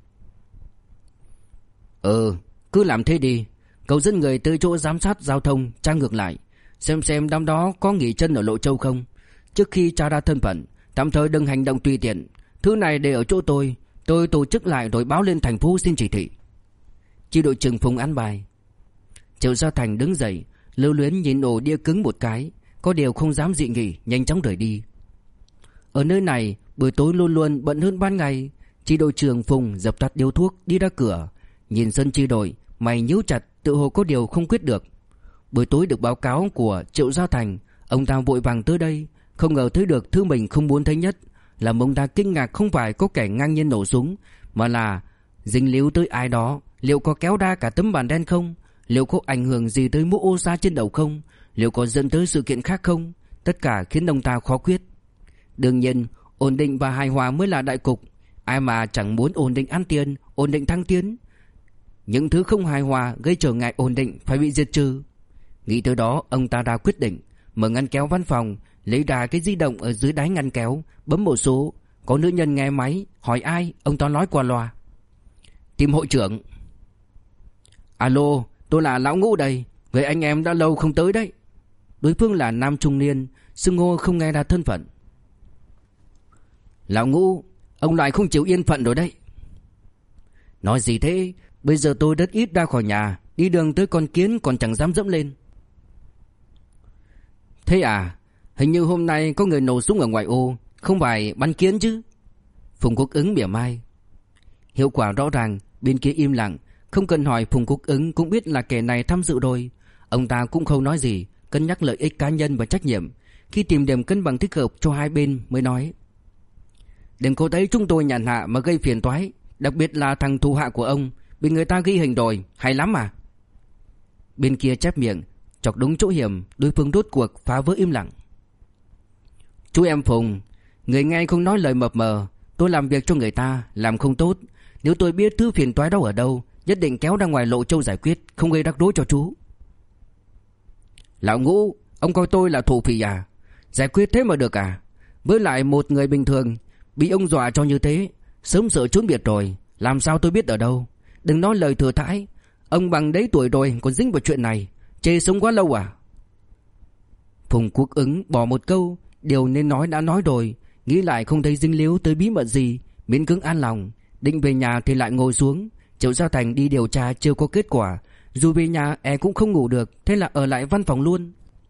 Cứ làm thế đi. Cậu dẫn người tới chỗ giám sát giao thông tra ngược lại, xem đám đó có nghỉ chân ở Lộ Châu không. Trước khi tra ra thân phận, tạm thời đừng hành động tùy tiện. Thứ này để ở chỗ tôi tổ chức lại rồi báo lên thành phố xin chỉ thị. Chi đội trưởng Phùng an bài. Triệu Gia Thành đứng dậy, lưu luyến nhìn ổ đĩa cứng một cái, có điều không dám dị nghị, nhanh chóng rời đi. Ở nơi này buổi tối luôn luôn bận hơn ban ngày. Chi đội trưởng Phùng dập tắt điếu thuốc đi ra cửa, nhìn sân chi đội, mày nhíu chặt, tự hồ có điều không quyết được. Buổi tối được báo cáo của Triệu Gia Thành, ông ta vội vàng tới đây, không ngờ thấy được thứ mình không muốn thấy nhất. Làm ông ta kinh ngạc không phải có kẻ ngang nhiên nổ súng, mà là dính líu tới ai đó. Liệu có kéo ra cả tấm bàn đen không? Liệu có ảnh hưởng gì tới mũ ô sa trên đầu không? Liệu có dẫn tới sự kiện khác không? Tất cả khiến ông ta khó quyết. Đương nhiên, ổn định và hài hòa mới là đại cục. Ai mà chẳng muốn ổn định ăn tiền, ổn định thăng tiến. Những thứ không hài hòa gây trở ngại ổn định phải bị diệt trừ. Nghĩ tới đó, ông ta đã quyết định mở ngăn kéo văn phòng, lấy ra cái di động ở dưới đáy ngăn kéo, bấm một số. Có nữ nhân nghe máy, hỏi ai, ông ta nói qua loa. Tìm hội trưởng. Alo, tôi là Lão Ngũ đây. Vậy anh em đã lâu không tới đấy. Đối phương là nam trung niên, xưng hô không nghe ra thân phận. Lão Ngũ, ông lại không chịu yên phận rồi đấy. Nói gì thế? Bây giờ tôi rất ít ra khỏi nhà, đi đường tới con kiến còn chẳng dám dẫm lên. Thế à? Hình như hôm nay có người nổ súng ở ngoại ô, không phải bắn kiến chứ? Phùng Quốc Ứng mỉa mai. Hiệu quả rõ ràng. Bên kia im lặng, không cần hỏi Phùng Quốc Ứng cũng biết là kẻ này tham dự rồi. Ông ta cũng không nói gì, cân nhắc lợi ích cá nhân và trách nhiệm. Khi tìm điểm cân bằng thích hợp cho hai bên mới nói. Đừng có thấy chúng tôi nhàn hạ mà gây phiền toái, đặc biệt là thằng thủ hạ của ông, bị người ta ghi hình rồi, hay lắm à? Bên kia chép miệng, chọc đúng chỗ hiểm, đối phương rốt cuộc phá vỡ im lặng. Chú em Phùng, người nghe không nói lời mập mờ, tôi làm việc cho người ta, làm không tốt. Nếu tôi biết thứ phiền toái đó ở đâu, nhất định kéo ra ngoài Lộ Châu giải quyết, không gây rắc rối cho chú. Lão Ngũ, ông coi tôi là thổ phỉ à? Giải quyết thế mà được à? Với lại một người bình thường bị ông dọa cho như thế, sớm sợ trốn biệt rồi, làm sao tôi biết ở đâu? Đừng nói lời thừa thãi, ông bằng đấy tuổi rồi còn dính vào chuyện này, chê sống quá lâu à? Phùng Quốc Ứng bỏ một câu, điều nên nói đã nói rồi, nghĩ lại không thấy dính líu tới bí mật gì, miễn cưỡng an lòng. Định về nhà thì lại ngồi xuống. Triệu Gia Thành đi điều tra chưa có kết quả, dù về nhà cũng không ngủ được, thế là ở lại văn phòng luôn.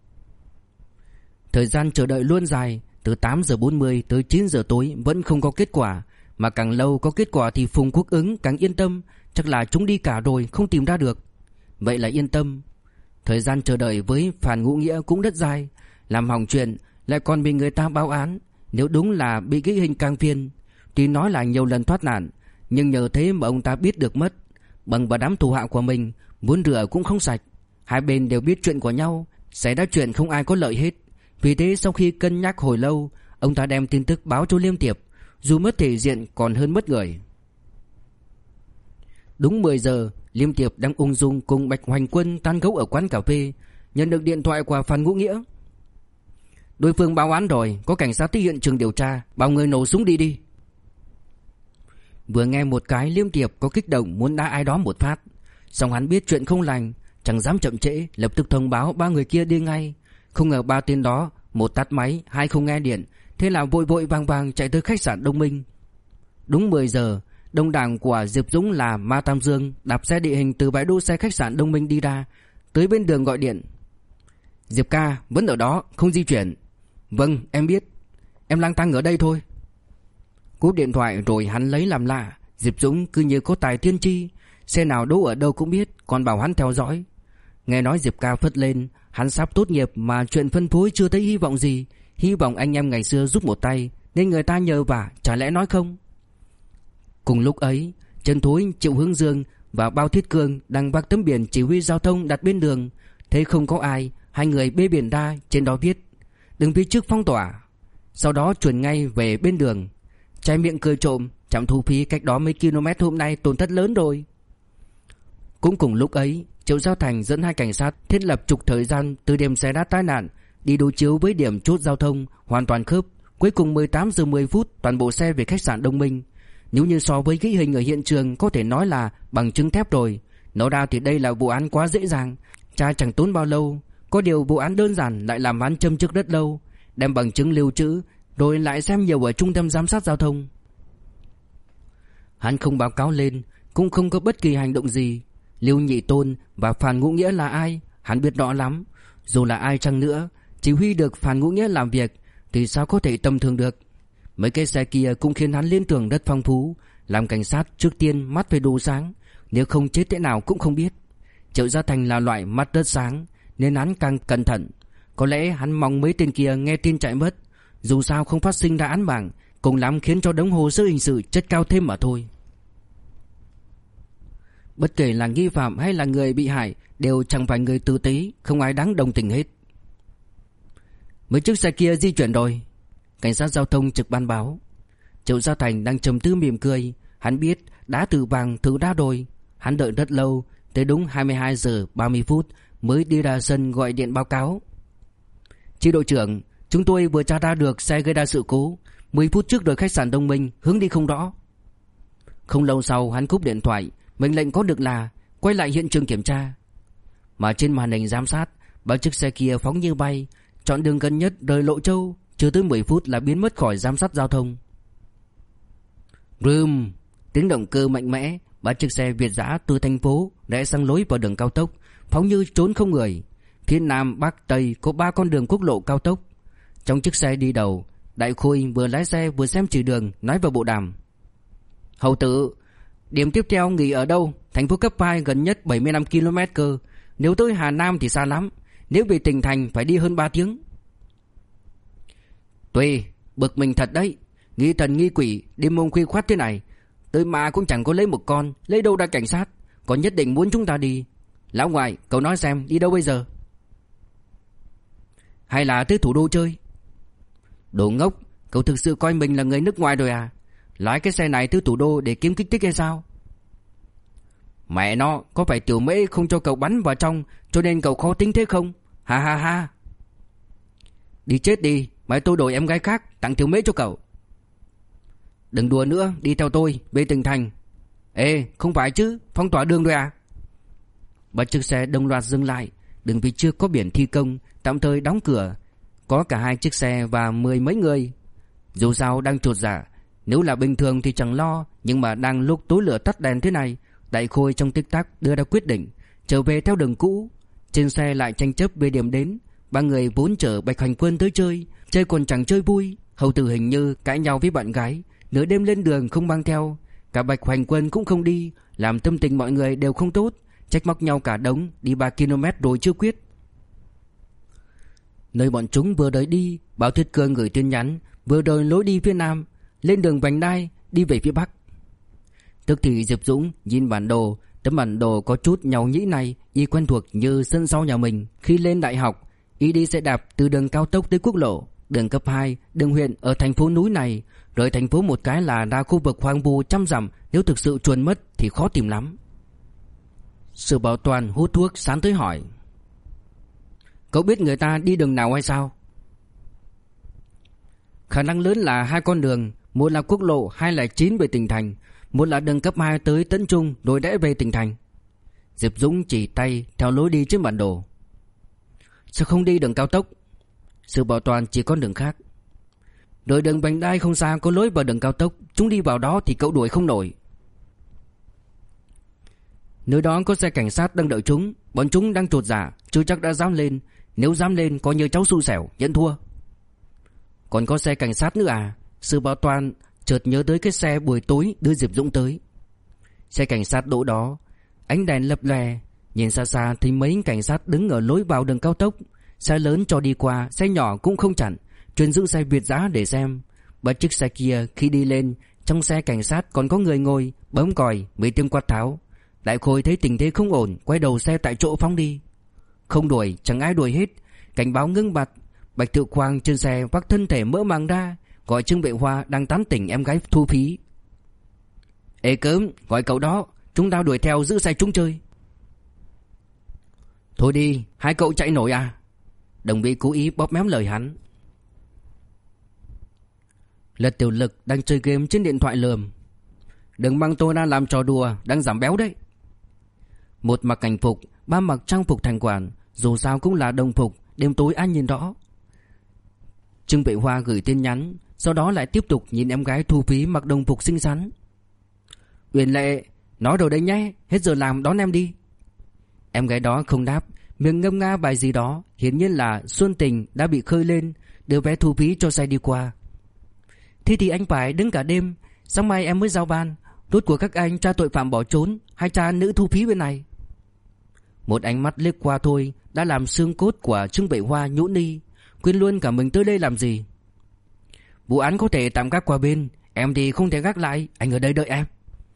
Thời gian chờ đợi luôn dài, từ 8:40 tới 9 giờ tối vẫn không có kết quả, mà càng lâu có kết quả thì Phùng Quốc Ứng càng yên tâm, chắc là chúng đi cả rồi không tìm ra được. Vậy là yên tâm. Thời gian chờ đợi với Phan Ngũ Nghĩa cũng rất dài, làm hỏng chuyện lại còn bị người ta báo án, nếu đúng là bị ghi hình càng phiền. Tuy nói là nhiều lần thoát nạn, nhưng nhờ thế mà ông ta biết được mất. Bằng vào đám thủ hạ của mình, muốn rửa cũng không sạch. Hai bên đều biết chuyện của nhau, xảy ra chuyện không ai có lợi hết. Vì thế sau khi cân nhắc hồi lâu, ông ta đem tin tức báo cho Liêm Tiệp, dù mất thể diện còn hơn mất người. Đúng 10 giờ, Liêm Tiệp đang ung dung cùng Bạch Hoành Quân tan gẫu ở quán cà phê, nhận được điện thoại của Phan Ngũ Nghĩa. Đối phương báo án rồi, có cảnh sát tới hiện trường điều tra, bảo người nổ súng đi. Vừa nghe một cái, Liêm Tiệp có kích động muốn đá ai đó một phát, song hắn biết chuyện không lành, chẳng dám chậm trễ, lập tức thông báo ba người kia đi ngay. Không ngờ ba tên đó, một tắt máy, hai không nghe điện, thế là vội vàng chạy tới khách sạn Đông Minh. Đúng 10 giờ, đồng đảng của Diệp Dũng là Ma Tam Dương đạp xe địa hình từ bãi đỗ xe khách sạn Đông Minh đi ra, tới bên đường gọi điện. Diệp ca vẫn ở đó, không di chuyển. Vâng, em biết, em lang thang ở đây thôi. Cúp điện thoại rồi hắn lấy làm lạ, Diệp Dũng cứ như có tài tiên tri, xe nào đỗ ở đâu cũng biết, còn bảo hắn theo dõi. Nghe nói Diệp Cao phất lên, hắn sắp tốt nghiệp mà chuyện phân phối chưa thấy hy vọng gì. Hy vọng anh em ngày xưa giúp một tay, nên người ta nhờ vả, chả lẽ nói không. Cùng lúc ấy, Trần Thối, Triệu Hướng Dương và Bao Thiết Cương đang vác tấm biển chỉ huy giao thông đặt bên đường. Thấy không có ai, hai người bê biển ra, trên đó viết "Đừng phía trước phong tỏa". Sau đó chuyển ngay về bên đường. Chai miệng cười trộm, trạm thu phí cách đó mấy km hôm nay tổn thất lớn rồi. Cũng cùng lúc ấy, Triệu Giao Thành dẫn hai cảnh sát thiết lập trục thời gian từ điểm xảy ra tai nạn đi đối chiếu với điểm chốt giao thông, hoàn toàn khớp. Cuối cùng 18 giờ 10 phút toàn bộ xe về khách sạn Đông Minh. Nếu như so với ghi hình ở hiện trường có thể nói là bằng chứng thép rồi. Nói ra thì đây là vụ án quá dễ dàng, tra chẳng tốn bao lâu. Có điều vụ án đơn giản lại làm hắn châm chước rất lâu. Đem bằng chứng lưu trữ rồi lại xem nhiều ở trung tâm giám sát giao thông. Hắn không báo cáo lên, cũng không có bất kỳ hành động gì. Lưu Nhị Tôn và Phan Ngũ Nghĩa là ai, hắn biết rõ lắm. Dù là ai chăng nữa, chỉ huy được Phan Ngũ Nghĩa làm việc thì sao có thể tầm thường được. Mấy cái xe kia cũng khiến hắn liên tưởng rất phong phú. Làm cảnh sát trước tiên mắt phải đủ sáng, nếu không chết thế nào cũng không biết. Triệu Gia Thành là loại mắt rất sáng, nên hắn càng cẩn thận. Có lẽ hắn mong mấy tên kia nghe tin chạy mất. Dù sao không phát sinh ra án mạng, cùng lắm khiến cho đống hồ sơ hình sự chất cao thêm mà thôi. Bất kể là nghi phạm hay là người bị hại đều chẳng phải người tử tế, không ai đáng đồng tình hết. Mấy chiếc xe kia di chuyển rồi, cảnh sát giao thông trực ban báo. Triệu Gia Thành đang trầm tư mỉm cười. Hắn biết đá từ vàng thử đá rồi. Hắn đợi rất lâu, tới đúng 22 giờ 30 phút mới đi ra sân gọi điện báo cáo. Chi đội trưởng, chúng tôi vừa tra ra được xe gây ra sự cố 10 phút trước rời khách sạn Đông Minh, hướng đi không rõ. Không lâu sau hắn cúp điện thoại. Mệnh lệnh có được là quay lại hiện trường kiểm tra. Mà trên màn hình giám sát, bao chiếc xe kia phóng như bay, chọn đường gần nhất rời Lộ Châu, chưa tới 10 phút là biến mất khỏi giám sát giao thông. Rừm, tiếng động cơ mạnh mẽ, ba chiếc xe Việt dã từ thành phố rẽ sang lối vào đường cao tốc, phóng như trốn không người. Phía nam, bắc, tây có 3 con đường quốc lộ cao tốc. Trong chiếc xe đi đầu, Đại Khôi vừa lái xe vừa xem chỉ đường, nói vào bộ đàm: Hầu tử, điểm tiếp theo nghỉ ở đâu? Thành phố cấp 2 gần nhất 75 km cơ. Nếu tới Hà Nam thì xa lắm. Nếu về tỉnh thành phải đi hơn 3 tiếng. Tuy, bực mình thật đấy. Nghi thần nghi quỷ, đêm hôm khuya khoắt thế này, tới mà cũng chẳng có lấy một con, lấy đâu ra cảnh sát. Còn nhất định muốn chúng ta đi. Lão ngoại, cậu nói xem đi đâu bây giờ? Hay là tới thủ đô chơi? Đồ ngốc, cậu thực sự coi mình là người nước ngoài rồi à? Lái cái xe này tới thủ đô để kiếm kích thích hay sao? Mẹ nó, có phải Tiểu Mễ không cho cậu bắn vào trong cho nên cậu khó tính thế không? Ha ha ha. Đi chết đi, mai tôi đổi em gái khác tặng Tiểu Mễ cho cậu. Đừng đùa nữa, đi theo tôi về tỉnh thành. Ê, không phải chứ, phong tỏa đường rồi à? Ba chiếc xe đồng loạt dừng lại. Đường phía trước có biển thi công, tạm thời đóng cửa. Có cả 2 chiếc xe và 10 mấy người. Dù sao đang chột dạ. Nếu là bình thường thì chẳng lo, nhưng mà đang lúc tối lửa tắt đèn thế này, Đại Khôi trong tích tắc đưa ra quyết định trở về theo đường cũ. Trên xe lại tranh chấp về điểm đến. 3 người vốn chở Bạch Hành Quân tới chơi còn chẳng chơi vui. Hầu tử hình như cãi nhau với bạn gái, nửa đêm lên đường không mang theo. Cả Bạch Hành Quân cũng không đi, làm tâm tình mọi người đều không tốt, trách móc nhau cả đống. Đi 3 km rồi chưa quyết. Nơi bọn chúng vừa đợi đi, Bảo Thiết Cương gửi tin nhắn vừa đợi lối đi phía nam, lên đường vành đai đi về phía bắc. Tức thì Diệp Dũng nhìn bản đồ, tấm bản đồ có chút nhàu nhĩ này y quen thuộc như sân sau nhà mình. Khi lên đại học, y đi xe đạp từ đường cao tốc tới quốc lộ, đường cấp 2, đường huyện ở thành phố núi này, rời thành phố một cái là ra khu vực hoang vu trăm dặm. Nếu thực sự chuồn mất thì khó tìm lắm. Sử Bảo Toàn hút thuốc sán tới hỏi: Cậu biết người ta đi đường nào hay sao? Khả năng lớn là 2 con đường, một là quốc lộ 209 về tỉnh thành, một là đường cấp 2 tới Tấn Trung rồi rẽ về tỉnh thành. Diệp Dũng chỉ tay theo lối đi trên bản đồ. Sao không đi đường cao tốc? Sử Bảo Toàn chỉ có đường khác. Rồi đường vành đai không xa có lối vào đường cao tốc, chúng đi vào đó thì cậu đuổi không nổi. Nơi đó có xe cảnh sát đang đợi chúng, bọn chúng đang trột dạ, chưa chắc đã dám lên. Nếu dám lên coi như cháu xui xẻo, nhận thua. Còn có xe cảnh sát nữa à? Sử Bảo Toàn chợt nhớ tới cái xe buổi tối đưa Diệp Dũng tới. Xe cảnh sát đỗ đó, ánh đèn lập lòe, nhìn xa xa thấy mấy cảnh sát đứng ở lối vào đường cao tốc. Xe lớn cho đi qua, xe nhỏ cũng không chặn, chuyên giữ xe Việt dã để xem. Bất chiếc xe kia khi đi lên, trong xe cảnh sát còn có người ngồi, bấm còi, mấy tiếng quát tháo. Đại Khôi thấy tình thế không ổn, quay đầu xe tại chỗ phóng đi. Không đuổi, chẳng ai đuổi hết, cảnh báo ngưng bặt. Bạch Tự Quang trên xe vác thân thể mỡ màng ra, gọi Trương Bệ Hoa đang tán tỉnh em gái Thu Phí. Ê cớm, gọi cậu đó, chúng ta đuổi theo giữ xe chúng chơi. Thôi đi, hai cậu chạy nổi à? Đồng Vĩ cố ý bóp méo lời hắn. Lật Tiểu Lực đang chơi game trên điện thoại lườm. Đừng mang tôi ra làm trò đùa, đang giảm béo đấy. Một mặc cảnh phục, ba mặc trang phục thành quản, dù sao cũng là đồng phục, đêm tối ai nhìn rõ. Trương Bệ Hoa gửi tin nhắn, sau đó lại tiếp tục nhìn em gái Thu Phí mặc đồng phục xinh xắn. Uyển Lệ, nói rồi đấy nhé, hết giờ làm đón em đi. Em gái đó không đáp, miệng ngâm nga bài gì đó, hiển nhiên là xuân tình đã bị khơi lên, đưa vé Thu Phí cho xe đi qua. Thế thì anh phải đứng cả đêm, sáng mai em mới giao ban. Rốt của các anh tra tội phạm bỏ trốn hay tra nữ Thu Phí bên này? Một ánh mắt liếc qua thôi đã làm xương cốt của Trương Bệ Hoa nhũn đi, quên luôn cả mình tới đây làm gì. Vụ án có thể tạm gác qua bên, em thì không thể gác lại, anh ở đây đợi em.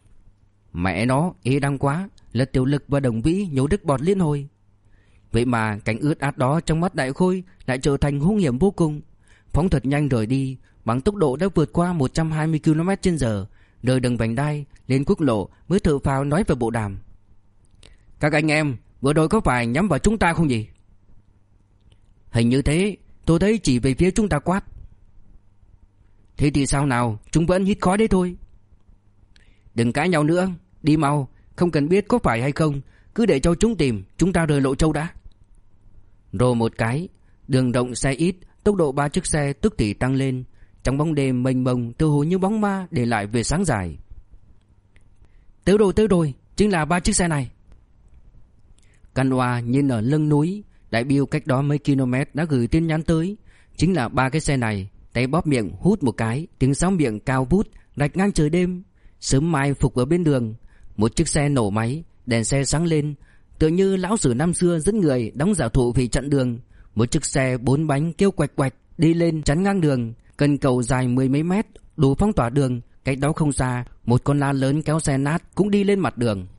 Mẹ nó, ý đăng quá. Lật Tiểu Lực và Đồng Vĩ nhổ nước bọt liên hồi. Vậy mà cảnh ướt át đó trong mắt Đại Khôi lại trở thành hung hiểm vô cùng. Phóng thật nhanh rời đi, bằng tốc độ đã vượt qua 120 km/h, rời đường vành đai lên quốc lộ mới thở phào nói vào bộ đàm. Các anh em, vừa rồi có phải nhắm vào chúng ta không nhỉ? Hình như thế, tôi thấy chỉ về phía chúng ta quát. Thế thì sao nào, chúng vẫn hít khói đấy thôi. Đừng cãi nhau nữa, đi mau, không cần biết có phải hay không, cứ để cho chúng tìm, chúng ta rời Lộ Châu đã. Rồi một cái, đường rộng xe ít, tốc độ ba chiếc xe tức thì tăng lên, trong bóng đêm mênh mông tựa hồ như bóng ma để lại về sáng dài. Tới rồi, chính là ba chiếc xe này. Căn Oa nhìn ở lưng núi, Đại Biêu cách đó mấy km đã gửi tin nhắn tới, chính là ba cái xe này. Tay bóp miệng hút một cái, tiếng sáo miệng cao vút rạch ngang trời đêm. Sớm mai phục ở bên đường, một chiếc xe nổ máy, đèn xe sáng lên, tựa như lão sử năm xưa dẫn người đóng giả thụ vì chặn đường. Một chiếc xe 4 bánh kêu quạch quạch đi lên chắn ngang đường, cần cầu dài 10 mấy mét đủ phong tỏa đường. Cách đó không xa, một con la lớn kéo xe nát cũng đi lên mặt đường.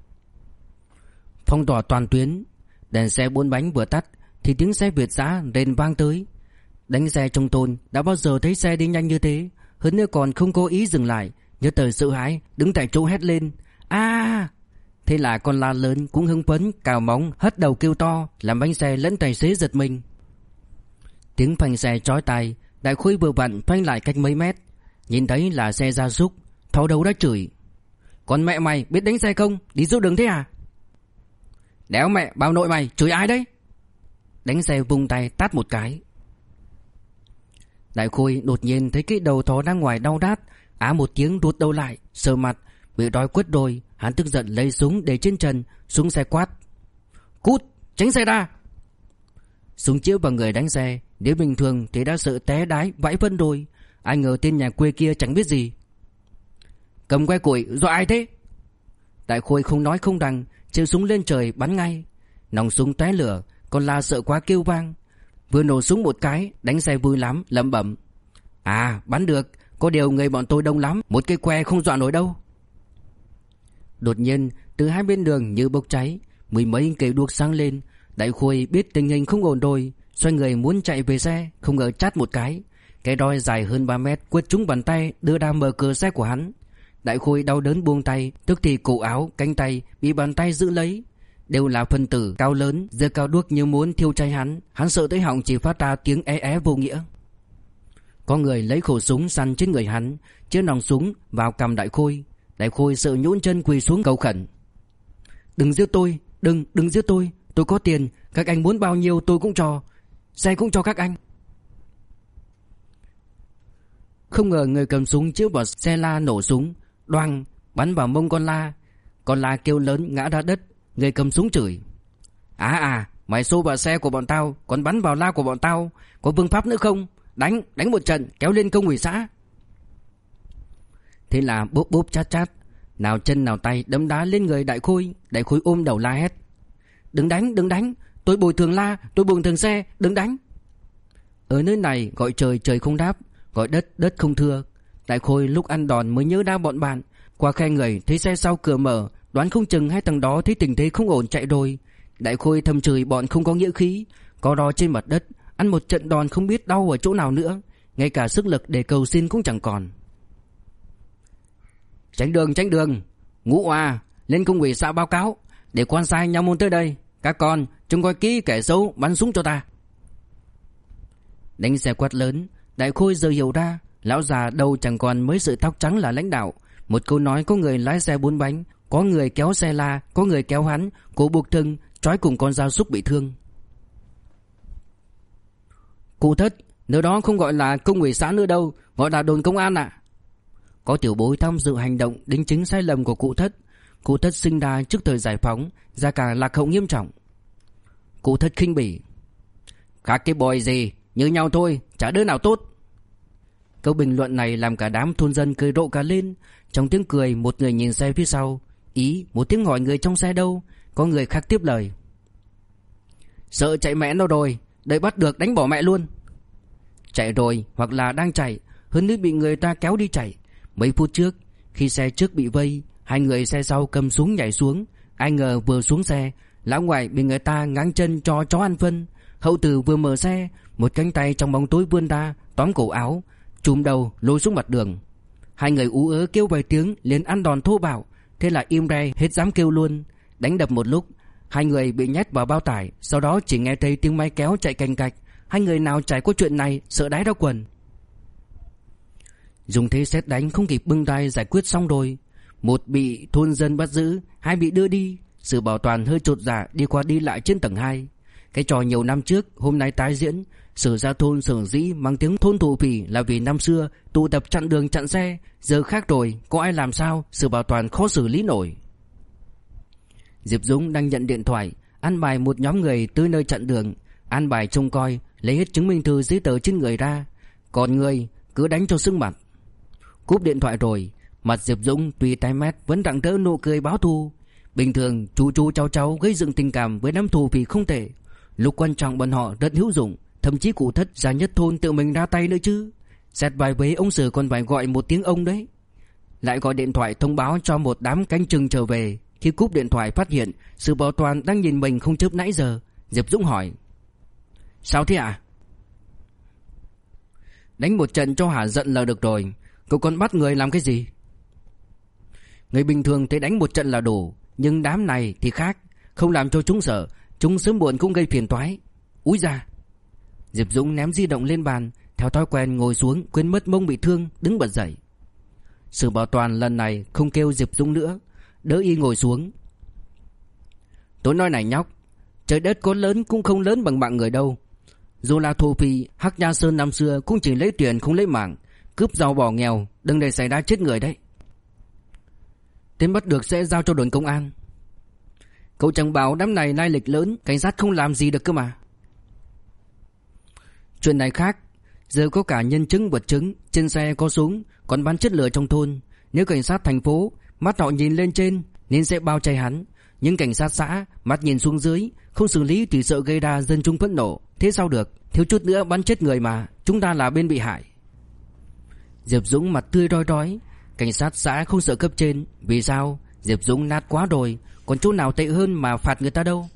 Phong tỏa toàn tuyến. Đèn xe 4 bánh vừa tắt thì tiếng xe Việt dã rền vang tới. Đánh xe trong thôn đã bao giờ thấy xe đi nhanh như thế, hơn nữa còn không cố ý dừng lại, nhớ tới sợ hãi đứng tại chỗ hét lên a. Thế là con la lớn cũng hưng phấn cào móng hất đầu kêu to, làm bánh xe lẫn tài xế giật mình. Tiếng phanh xe chói tai. Đại Khôi vừa vặn phanh lại cách mấy mét, nhìn thấy là xe gia súc, thò đầu đã chửi: Con mẹ mày biết đánh xe không, đi giữa đường thế à? Đéo mẹ bao nội mày, chửi ai đấy? Đánh xe vung tay tát một cái. Đại Khôi đột nhiên thấy cái đầu thỏ đang ngoài đau đát, á một tiếng rụt đầu lại, sờ mặt, bị đói quất đôi. Hắn tức giận lấy súng để trên trần, xuống xe quát: Cút, tránh xe ra! Súng chĩa vào người đánh xe, nếu bình thường thì đã sợ té đái vãi vân rồi, ai ngờ tên nhà quê kia chẳng biết gì. Cầm que củi, dọa ai thế? Đại Khôi không nói không rằng, chĩa súng lên trời bắn ngay. Nòng súng tóe lửa, con la sợ quá kêu vang. Vừa nổ súng một cái, đánh xe vui lắm, lẩm bẩm: À, bắn được, có điều người bọn tôi đông lắm, một cây que không dọa nổi đâu. Đột nhiên, từ hai bên đường như bốc cháy, mười mấy cây đuốc sáng lên. Đại Khôi biết tình hình không ổn rồi, xoay người muốn chạy về xe, không ngờ chát một cái roi dài hơn 3 mét quất trúng bàn tay đưa ra mở cửa xe của hắn. Đại Khôi đau đớn buông tay, tức thì cổ áo, cánh tay bị bàn tay giữ lấy. Đều là phân tử cao lớn, giơ cao đuốc như muốn thiêu cháy hắn. Hắn sợ tới họng chỉ phát ra tiếng é vô nghĩa. Có người lấy khẩu súng săn trên người hắn, chĩa nòng súng vào cằm Đại Khôi. Đại Khôi sợ nhũn chân quỳ xuống cầu khẩn: Đừng giết tôi, đừng giết tôi có tiền, các anh muốn bao nhiêu tôi cũng cho, xe cũng cho các anh. Không ngờ người cầm súng chĩa vào xe la nổ súng, đoàng bắn vào mông con la. Con la kêu lớn ngã ra đất. Người cầm súng chửi: Mày xô vào xe của bọn tao, còn bắn vào la của bọn tao, có vương pháp nữa không? Đánh một trận kéo lên công ủy xã. Thế là bốp bốp chát chát, nào chân nào tay đấm đá lên người Đại Khôi. Đại Khôi ôm đầu la hét: Đừng đánh, đừng đánh, tôi bồi thường la, tôi bồi thường xe, đừng đánh. Ở nơi này gọi trời trời không đáp, gọi đất đất không thưa. Đại Khôi lúc ăn đòn mới nhớ ra bọn bạn. Qua khe người thấy xe sau cửa mở, đoán không chừng hai thằng đó thấy tình thế không ổn chạy rồi. Đại Khôi thầm chửi bọn không có nghĩa khí, có đò trên mặt đất, ăn một trận đòn không biết đau ở chỗ nào nữa, ngay cả sức lực để cầu xin cũng chẳng còn. Tránh đường, Ngũ Oa lên công ủy xã báo cáo, để quan sai nhau môn tới đây. Các con trông coi kỹ kẻ xấu bắn súng cho ta. Đánh xe quát lớn, Đại Khôi giờ hiểu ra lão già đâu chẳng còn mấy sự tóc trắng là lãnh đạo. Một câu nói có người lái xe 4 bánh, có người kéo xe la, có người kéo hắn, cổ buộc thừng, trói cùng con gia súc bị thương. Cụ Thất, nơi đó không gọi là công ủy xã nữa đâu, gọi là đồn công an ạ. Có tiểu bối tham dự hành động đính chính sai lầm của cụ Thất. Cụ Thất sinh ra trước thời giải phóng, ra cả lạc hậu nghiêm trọng. Cụ Thất khinh bỉ: Các cái bòi gì, như nhau thôi, chả đứa nào tốt. Câu bình luận này làm cả đám thôn dân cười rộ cả lên. Trong tiếng cười, một người nhìn xe phía sau, ý một tiếng hỏi người trong xe đâu. Có người khác tiếp lời: Sợ chạy mẹ nó rồi, đợi bắt được đánh bỏ mẹ luôn. Chạy rồi hoặc là đang chạy, hơn nữa bị người ta kéo đi chạy. Mấy phút trước, khi xe trước bị vây, hai người xe sau cầm súng nhảy xuống. Ai ngờ vừa xuống xe, lão ngoại bị người ta ngáng chân cho chó ăn phân. Hậu tử vừa mở xe, một cánh tay trong bóng tối vươn ra, tóm cổ áo, chùm đầu lôi xuống mặt đường. Hai người ú ớ kêu vài tiếng liền ăn đòn thô bạo. Thế là im re hết dám kêu luôn. Đánh đập một lúc, hai người bị nhét vào bao tải. Sau đó chỉ nghe thấy tiếng máy kéo chạy cành cạch. Hai người nào trải qua chuyện này sợ đái ra quần. Dùng thế sét đánh không kịp bưng tay giải quyết xong rồi. Một bị thôn dân bắt giữ, hai bị đưa đi. Sự bảo toàn hơi chột dạ đi qua đi lại trên tầng 2. Cái trò nhiều năm trước hôm nay tái diễn. Sử gia thôn sở dĩ mang tiếng thôn thổ phỉ là vì năm xưa tụ tập chặn đường chặn xe. Giờ khác rồi, có ai làm sao, sự bảo toàn khó xử lý nổi. Diệp Dũng đang nhận điện thoại, an bài một nhóm người tới nơi chặn đường. An bài trông coi, lấy hết chứng minh thư giấy tờ trên người ra. Còn người cứ đánh cho sưng mặt. Cúp điện thoại rồi, mặt Diệp Dũng tuy tái mét vẫn rạng rỡ nụ cười báo thù. Bình thường chú cháu gây dựng tình cảm với đám thù phỉ không thể. Lúc quan trọng bọn họ rất hữu dụng. Thậm chí cụ Thất già nhất thôn tự mình ra tay nữa chứ. Xét bài vế ông Sử còn phải gọi một tiếng ông đấy. Lại gọi điện thoại thông báo cho một đám canh chừng trở về. Khi cúp điện thoại phát hiện Sự bảo toàn đang nhìn mình không chớp nãy giờ. Diệp Dũng hỏi: Sao thế ạ? Đánh một trận cho hả giận là được rồi. Cậu còn bắt người làm cái gì? Người bình thường thấy đánh một trận là đủ, nhưng đám này thì khác. Không làm cho chúng sợ, chúng sớm muộn cũng gây phiền toái. Úi da! Diệp Dũng ném di động lên bàn, theo thói quen ngồi xuống, quên mất mông bị thương, đứng bật dậy. Sự bảo toàn lần này không kêu Diệp Dũng nữa, đỡ y ngồi xuống. Tôi nói này nhóc, trời đất có lớn cũng không lớn bằng mạng người đâu. Dù là thổ phỉ, Hắc Nha Sơn năm xưa cũng chỉ lấy tiền không lấy mạng, cướp giàu bỏ nghèo, đừng để xảy ra chết người đấy. Tên bắt được sẽ giao cho đồn công an. Cậu chẳng bảo đám này lai lịch lớn, cảnh sát không làm gì được cơ mà. Chuyện này khác, giờ có cả nhân chứng vật chứng, trên xe có súng, còn bắn chết lửa trong thôn. Nếu cảnh sát thành phố, mắt họ nhìn lên trên nên sẽ bao che hắn. Nhưng cảnh sát xã, mắt nhìn xuống dưới, không xử lý thì sợ gây ra dân chúng phẫn nộ. Thế sao được, thiếu chút nữa bắn chết người mà, chúng ta là bên bị hại. Diệp Dũng mặt tươi rói rói. Cảnh sát xã không sợ cấp trên. Vì sao? Diệp Dũng nát quá rồi, còn chỗ nào tệ hơn mà phạt người ta đâu.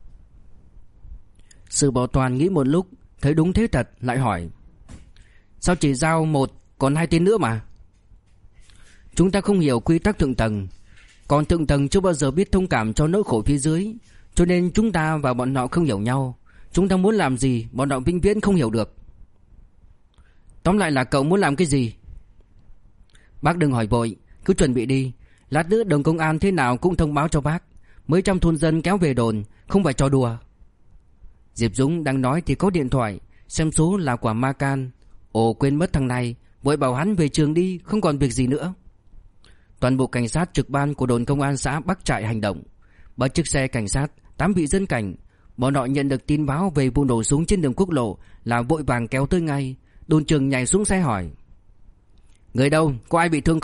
Sự bảo toàn nghĩ một lúc, thấy đúng thế thật, lại hỏi: Sao chỉ giao một, còn 2 tên nữa mà? Chúng ta không hiểu quy tắc thượng tầng, còn thượng tầng chưa bao giờ biết thông cảm cho nỗi khổ phía dưới, cho nên chúng ta và bọn họ không hiểu nhau. Chúng ta muốn làm gì, bọn họ vĩnh viễn không hiểu được. Tóm lại là cậu muốn làm cái gì? Bác đừng hỏi vội, cứ chuẩn bị đi. Lát nữa đồn công an thế nào cũng thông báo cho bác. Mấy trăm thôn dân kéo về đồn, không phải trò đùa. Diệp Dũng đang nói thì có điện thoại, xem số là của Ma Can. Ồ, quên mất thằng này, vội bảo hắn về trường đi, không còn việc gì nữa. Toàn bộ cảnh sát trực ban của đồn công an xã Bắc Trại hành động. 3 chiếc xe cảnh sát, 8 vị dân cảnh. Bọn họ nhận được tin báo về vụ nổ súng trên đường quốc lộ là vội vàng kéo tới ngay. Đồn trưởng nhảy xuống xe hỏi: Người đâu, có ai bị thương không?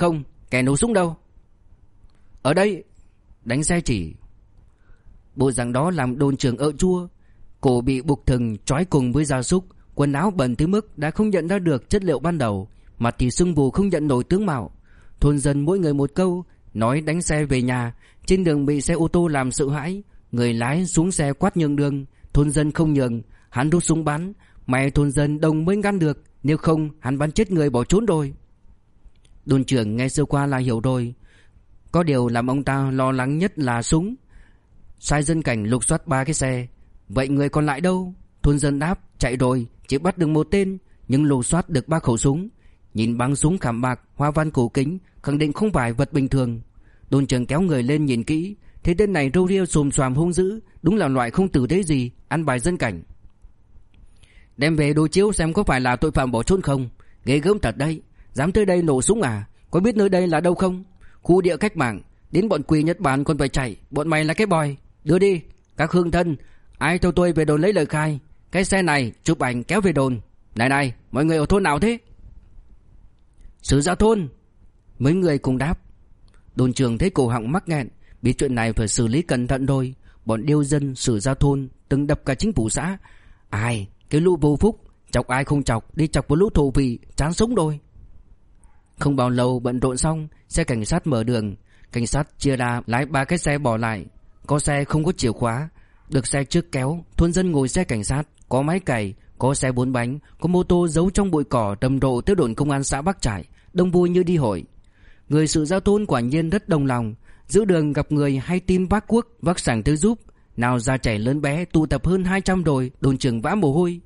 Kẻ nổ súng đâu? Ở đây. Đánh xe chỉ. Bộ dạng đó làm đồn trưởng ợ chua. Cổ bị buộc thừng trói cùng với gia súc, quần áo bẩn tới mức đã không nhận ra được chất liệu ban đầu, mặt thì sưng vù không nhận nổi tướng mạo. Thôn dân mỗi người một câu, nói đánh xe về nhà. Trên đường bị xe ô tô làm sợ hãi, người lái xuống xe quát nhường đường. Thôn dân không nhường, hắn rút súng bắn. May thôn dân đông mới ngăn được, nếu không hắn bắn chết người bỏ trốn rồi. Đồn trưởng nghe sơ qua là hiểu rồi. Có điều làm ông ta lo lắng nhất là súng. Sai dân cảnh lục soát 3 cái xe. Vậy người còn lại đâu? Thôn dân đáp chạy rồi, chỉ bắt được một tên, nhưng lục soát được 3 khẩu súng. Nhìn băng súng khảm bạc, hoa văn cổ kính, khẳng định không phải vật bình thường. Đồn trưởng kéo người lên nhìn kỹ, thấy tên này râu ria xồm xoàm hung dữ, đúng là loại không tử tế gì, ăn bài dân cảnh. Đem về đối chiếu xem có phải là tội phạm bỏ trốn không. Ghê gớm thật đấy, dám tới đây nổ súng à? Có biết nơi đây là đâu không? Khu địa cách mạng, đến bọn quỷ Nhật Bản còn phải chạy. Bọn mày là cái bòi. Đưa đi, các hương thân, ai cho tôi về đồn lấy lời khai. Cái xe này chụp ảnh kéo về đồn. Này này, mọi người ở thôn nào thế? Sử Gia thôn. Mấy người cùng đáp. Đồn trưởng thấy cổ họng mắc nghẹn, biết chuyện này phải xử lý cẩn thận thôi. Bọn điêu dân Sử Gia thôn từng đập cả chính phủ xã. Ai, cái lũ vô phúc, chọc ai không chọc, đi chọc vào lũ thổ vị, chán sống rồi. Không bao lâu bận rộn xong, xe cảnh sát mở đường. Cảnh sát chia ra lái 3 cái xe bỏ lại. Có xe không có chìa khóa, được xe trước kéo. Thôn dân ngồi xe cảnh sát, có máy cày, có xe 4 bánh, có mô tô giấu trong bụi cỏ rầm rộ tới đồn công an xã Bắc Trải, đông vui như đi hội. Người Sử Gia thôn quả nhiên rất đồng lòng. Giữa đường gặp người hay tin vác cuốc, vác sảng tới giúp. Nào già trẻ lớn bé tụ tập hơn 200 rồi. Đồn trưởng vã mồ hôi.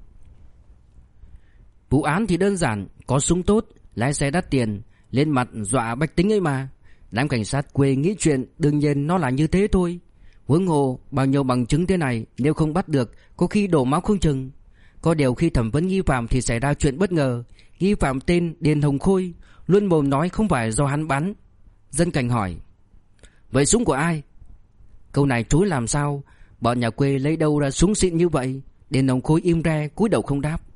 Vụ án thì đơn giản, có súng tốt, lái xe đắt tiền, lên mặt dọa bách tính ấy mà. Đám cảnh sát quê nghĩ chuyện đương nhiên nó là như thế thôi. Huống hồ bao nhiêu bằng chứng thế này, nếu không bắt được có khi đổ máu không chừng. Có điều khi thẩm vấn nghi phạm thì xảy ra chuyện bất ngờ. Nghi phạm tên Điền Hồng Khôi luôn mồm nói không phải do hắn bắn. Dân cảnh hỏi: vậy súng của ai? Câu này chối làm sao, bọn nhà quê lấy đâu ra súng xịn như vậy? Điền Hồng Khôi im re cúi đầu không đáp.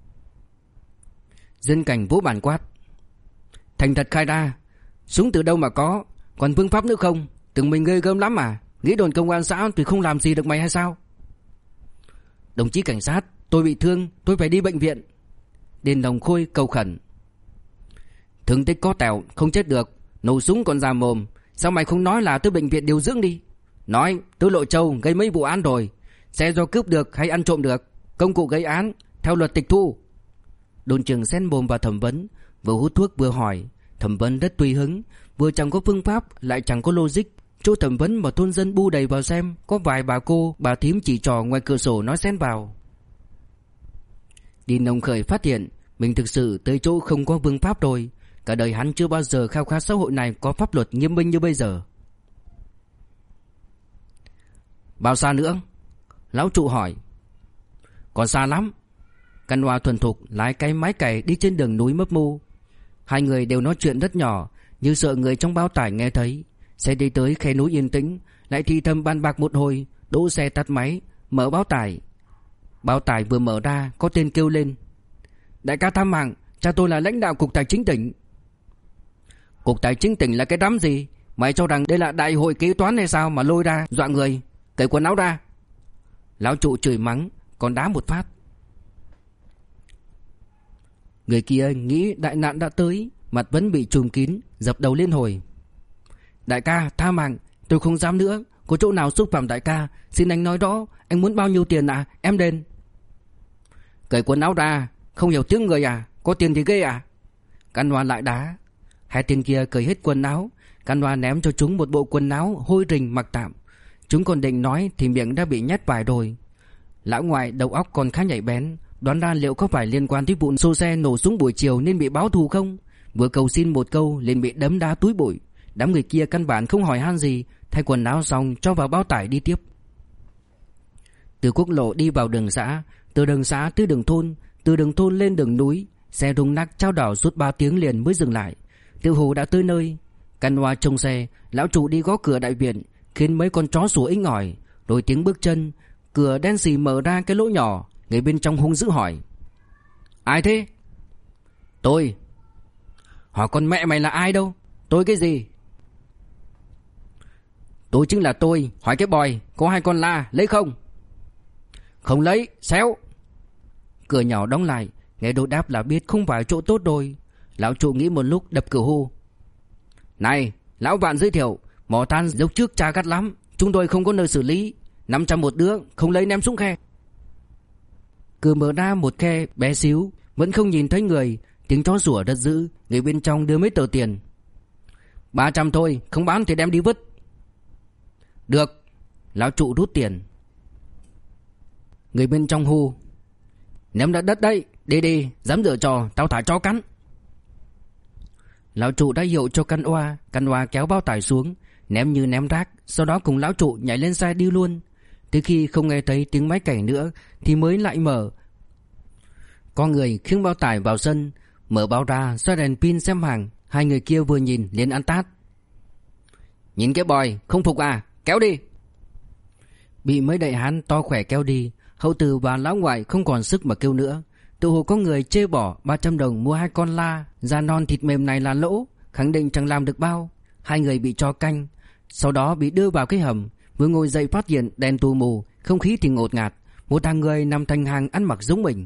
Dân cảnh vỗ bàn quát: thành thật khai ra, súng từ đâu mà có? Còn phương pháp nữa không? Tưởng mình ghê gớm lắm à? Nghĩ đồn công an xã thì không làm gì được mày hay sao? Đồng chí cảnh sát, tôi bị thương, tôi phải đi bệnh viện. Điền Hồng Khôi cầu khẩn: thương tích có tẹo, không chết được, nổ súng còn già mồm. Sao mày không nói là tới bệnh viện điều dưỡng đi? Nói tới Lộ Châu gây mấy vụ án rồi, xe do cướp được hay ăn trộm được, công cụ gây án, theo luật tịch thu. Đồn trưởng xen mồm vào thẩm vấn, vừa hút thuốc vừa hỏi. Thẩm vấn rất tùy hứng, vừa chẳng có phương pháp lại chẳng có logic. Chỗ thẩm vấn mà thôn dân bu đầy vào xem, có vài bà cô, bà thím chỉ trò ngoài cửa sổ nói xen vào. Điền Hồng Khởi phát hiện mình thực sự tới chỗ không có phương pháp rồi. Cả đời hắn chưa bao giờ khao khát xã hội này có pháp luật nghiêm minh như bây giờ. Bao xa nữa? Lão trụ hỏi. Còn xa lắm. Căn Hoa thuần thục lái cái máy cày đi trên đường núi mấp mô. Hai người đều nói chuyện rất nhỏ, như sợ người trong bao tải nghe thấy. Xe đi tới khe núi yên tĩnh, lại thì thầm bàn bạc một hồi. Đỗ xe tắt máy, mở bao tải. Bao tải vừa mở ra, có tên kêu lên: đại ca tham mạng, cha tôi là lãnh đạo cục tài chính tỉnh. Cục tài chính tỉnh là cái đám gì? Mày cho rằng đây là đại hội kế toán hay sao mà lôi ra dọa người? Cởi quần áo ra. Lão trụ chửi mắng, còn đá một phát. Người kia nghĩ đại nạn đã tới, mặt vẫn bị trùm kín, dập đầu liên hồi. Đại ca tha mạng, tôi không dám nữa. Có chỗ nào xúc phạm đại ca, xin anh nói rõ. Anh muốn bao nhiêu tiền à? Em đền. Cởi quần áo ra, không hiểu tiếng người à? Có tiền thì ghê à? Căn Hoa lại đá. Hai tên kia cởi hết quần áo. Căn Hoa ném cho chúng một bộ quần áo hôi rình mặc tạm. Chúng còn định nói thì miệng đã bị nhét vải rồi. Lão ngoại đầu óc còn khá nhạy bén, đoán ra liệu có phải liên quan tới vụ xô xe nổ súng buổi chiều nên bị báo thù không. Vừa cầu xin một câu liền bị đấm đá túi bụi. Đám người kia căn bản không hỏi han gì, thay quần áo xong cho vào bao tải đi tiếp. Từ quốc lộ đi vào đường xã, từ đường xã tới đường thôn, từ đường thôn lên đường núi. Xe rung nắc chao đảo suốt 3 tiếng liền mới dừng lại. Tiêu Hồ đã tới nơi. Căn Hoa trông xe, lão chủ đi gõ cửa đại viện, khiến mấy con chó sủa inh ỏi. Rồi tiếng bước chân, cửa đen xì mở ra cái lỗ nhỏ. Người bên trong hung dữ hỏi: ai thế? Tôi. Hỏi con mẹ mày là ai đâu? Tôi cái gì? Tôi chính là tôi, hỏi cái bòi, có 2 con la, lấy không? Không lấy, xéo. Cửa nhỏ đóng lại, nghe Đô đáp là biết không phải chỗ tốt rồi. Lão trụ nghĩ một lúc đập cửa hô. Này, lão Vạn giới thiệu, mỏ than lúc trước tra gắt lắm, chúng tôi không có nơi xử lý, 500 một đứa, không lấy ném xuống khe. Cửa mở ra một khe bé xíu, vẫn không nhìn thấy người, tiếng chó sủa rất dữ, người bên trong đưa mấy tờ tiền. 300 thôi, không bán thì đem đi vứt. Được. Lão trụ rút tiền. Người bên trong hô. Ném ra đất đấy, đi, dám dở trò, tao thả chó cắn. Lão trụ đã hiệu cho căn oa kéo bao tải xuống, ném như ném rác, sau đó cùng lão trụ nhảy lên xe đi luôn. Tới khi không nghe thấy tiếng máy cày nữa thì mới lại mở. Có người khiêng bao tải vào sân, mở bao ra, xoay đèn pin xem hàng. Hai người kia vừa nhìn liền ăn tát. Nhìn cái bòi, không phục à, kéo đi. Bị mấy đại hán to khỏe kéo đi, Hậu Từ và lão ngoại không còn sức mà kêu nữa. Tự hồ có người chê bỏ 300 đồng mua 2 con la, da non thịt mềm này là lỗ, khẳng định chẳng làm được bao. Hai người bị cho canh, sau đó bị đưa vào cái hầm. Vừa ngồi dậy phát hiện đèn tù mù, không khí thì ngột ngạt. Một hàng người nằm thành hàng ăn mặc giống mình.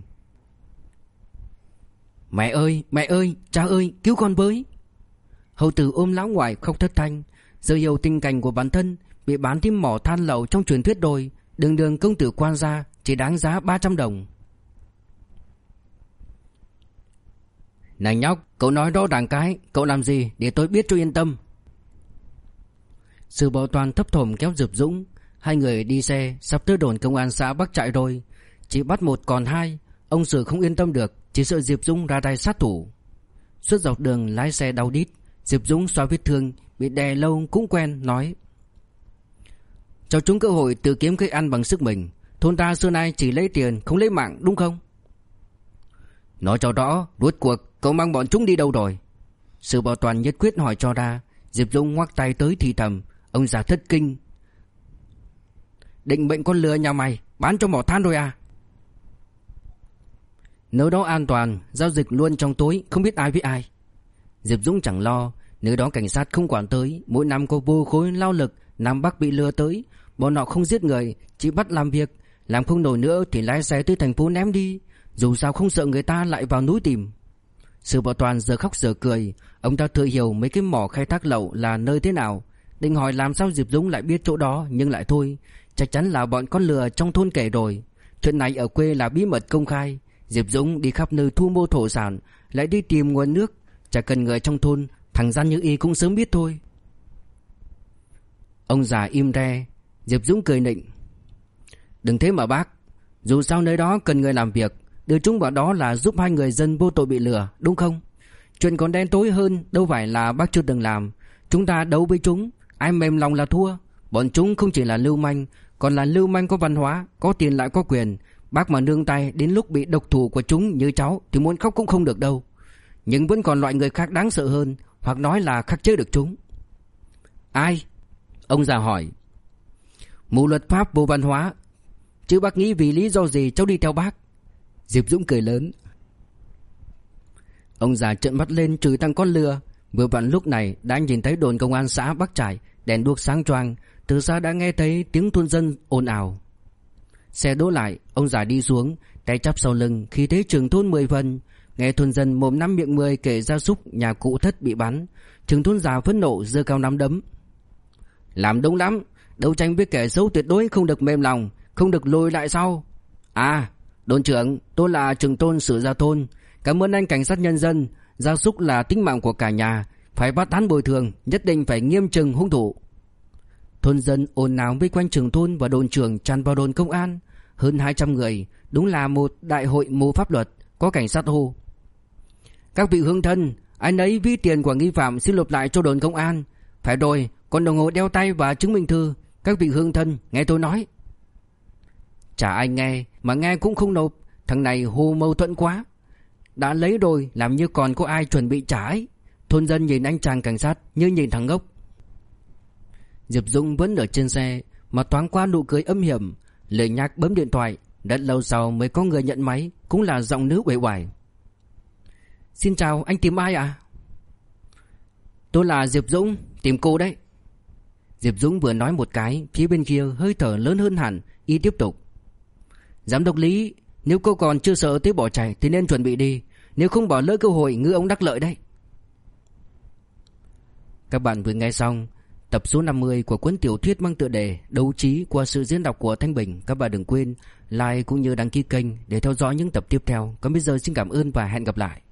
Mẹ ơi, cha ơi, cứu con với. Hậu Từ ôm lão ngoại khóc thất thanh. Giờ hiểu tình cảnh của bản thân, bị bán thêm mỏ than lậu trong truyền thuyết rồi. Đường công tử quan gia chỉ đáng giá 300 đồng. Này nhóc, cậu nói rõ ràng cái, cậu làm gì để tôi biết cho yên tâm. Sư Bảo Toàn thấp thỏm kéo Diệp Dũng. Hai người đi xe, sắp tới đồn công an xã Bắc Trại rồi. Chỉ bắt 1 còn 2. Ông Sử không yên tâm được, chỉ sợ Diệp Dũng ra tay sát thủ. Suốt dọc đường lái xe đau đít. Diệp Dũng xoa vết thương, bị đè lâu cũng quen, nói: cho chúng cơ hội tự kiếm cái ăn bằng sức mình. Thôn ta xưa nay chỉ lấy tiền không lấy mạng, đúng không? Nói cho rõ, rốt cuộc cậu mang bọn chúng đi đâu rồi? Sư Bảo Toàn nhất quyết hỏi cho ra. Diệp Dũng ngoắc tay tới thì thầm. Ông già thất kinh. Định mệnh con lừa nhà mày, bán cho mỏ than rồi à? Nơi đó an toàn, giao dịch luôn trong tối, không biết ai với ai. Diệp Dũng chẳng lo, nơi đó cảnh sát không quản tới. Mỗi năm có vô khối lao lực Nam Bắc bị lừa tới. Bọn họ không giết người, chỉ bắt làm việc. Làm không nổi nữa thì lái xe tới thành phố ném đi. Dù sao không sợ người ta lại vào núi tìm. Sư Bảo Toàn giờ khóc giờ cười. Ông ta thừa hiểu mấy cái mỏ khai thác lậu là nơi thế nào. Định hỏi làm sao Diệp Dũng lại biết chỗ đó, nhưng lại thôi. Chắc chắn là bọn con lừa trong thôn kể rồi. Chuyện này ở quê là bí mật công khai. Diệp Dũng đi khắp nơi thu mua thổ sản, lại đi tìm nguồn nước. Chả cần người trong thôn, thằng gian như y cũng sớm biết thôi. Ông già im re. Diệp Dũng cười nịnh. Đừng thế mà bác, dù sao nơi đó cần người làm việc. Đưa chúng vào đó là giúp 2 người dân vô tội bị lừa, đúng không? Chuyện còn đen tối hơn, đâu phải là bác chưa từng làm. Chúng ta đấu với chúng, ai mềm lòng là thua. Bọn chúng không chỉ là lưu manh, còn là lưu manh có văn hóa, có tiền lại có quyền. Bác mà nương tay đến lúc bị độc thủ của chúng như cháu thì muốn khóc cũng không được đâu. Nhưng vẫn còn loại người khác đáng sợ hơn, hoặc nói là khắc chế được chúng. Ai? Ông già hỏi. Mù luật pháp vô văn hóa. Chứ bác nghĩ vì lý do gì cháu đi theo bác? Diệp Dũng cười lớn. Ông già trợn mắt lên chửi thằng con lừa. Vừa vặn lúc này đã nhìn thấy đồn công an xã Bắc Trại, đèn đuốc sáng choang. Từ xa đã nghe thấy tiếng thôn dân ồn ào. Xe đỗ lại, ông già đi xuống, tay chắp sau lưng, khí thế trưởng thôn 10 phần. Nghe thôn dân mồm năm miệng 10 kể gia súc nhà cụ thất bị bắn. Trưởng thôn già phẫn nộ giơ cao nắm đấm. Làm đúng lắm, đấu tranh với kẻ xấu tuyệt đối không được mềm lòng, không được lùi lại sau. À, đồn trưởng, tôi là trưởng thôn Sử Gia Thôn. Cảm ơn anh cảnh sát nhân dân. Gia súc là tính mạng của cả nhà, phải bắt hắn bồi thường, nhất định phải nghiêm trừng hung thủ. Thôn dân ồn ào vây quanh trưởng thôn và đồn trưởng tràn vào đồn công an. Hơn 200 người, đúng là một đại hội mù pháp luật. Có cảnh sát hô. Các vị hương thân, anh ấy ví tiền của nghi phạm xin nộp lại cho đồn công an. Phải rồi, còn đồng hồ đeo tay và chứng minh thư. Các vị hương thân, nghe tôi nói. Chả ai nghe, mà nghe cũng không nộp. Thằng này hô mâu thuẫn quá. Đã lấy rồi, làm như còn có ai chuẩn bị trả ấy. Thôn dân nhìn anh chàng cảnh sát như nhìn thằng ngốc. Diệp Dũng vẫn ở trên xe, mà thoáng qua nụ cười âm hiểm. Lời nhắc bấm điện thoại. Rất lâu sau mới có người nhận máy, cũng là giọng nữ uể oải. Xin chào, anh tìm ai ạ? Tôi là Diệp Dũng, tìm cô đấy. Diệp Dũng vừa nói một cái, phía bên kia hơi thở lớn hơn hẳn. Y tiếp tục: Giám đốc Lý, nếu cô còn chưa sợ tới bỏ chạy thì nên chuẩn bị đi. Nếu không bỏ lỡ cơ hội ngư ông đắc lợi đấy. Các bạn vừa nghe xong tập số 50 của cuốn tiểu thuyết mang tựa đề Đấu trí qua sự diễn đọc của Thanh Bình. Các bạn đừng quên like cũng như đăng ký kênh để theo dõi những tập tiếp theo. Còn bây giờ xin cảm ơn và hẹn gặp lại.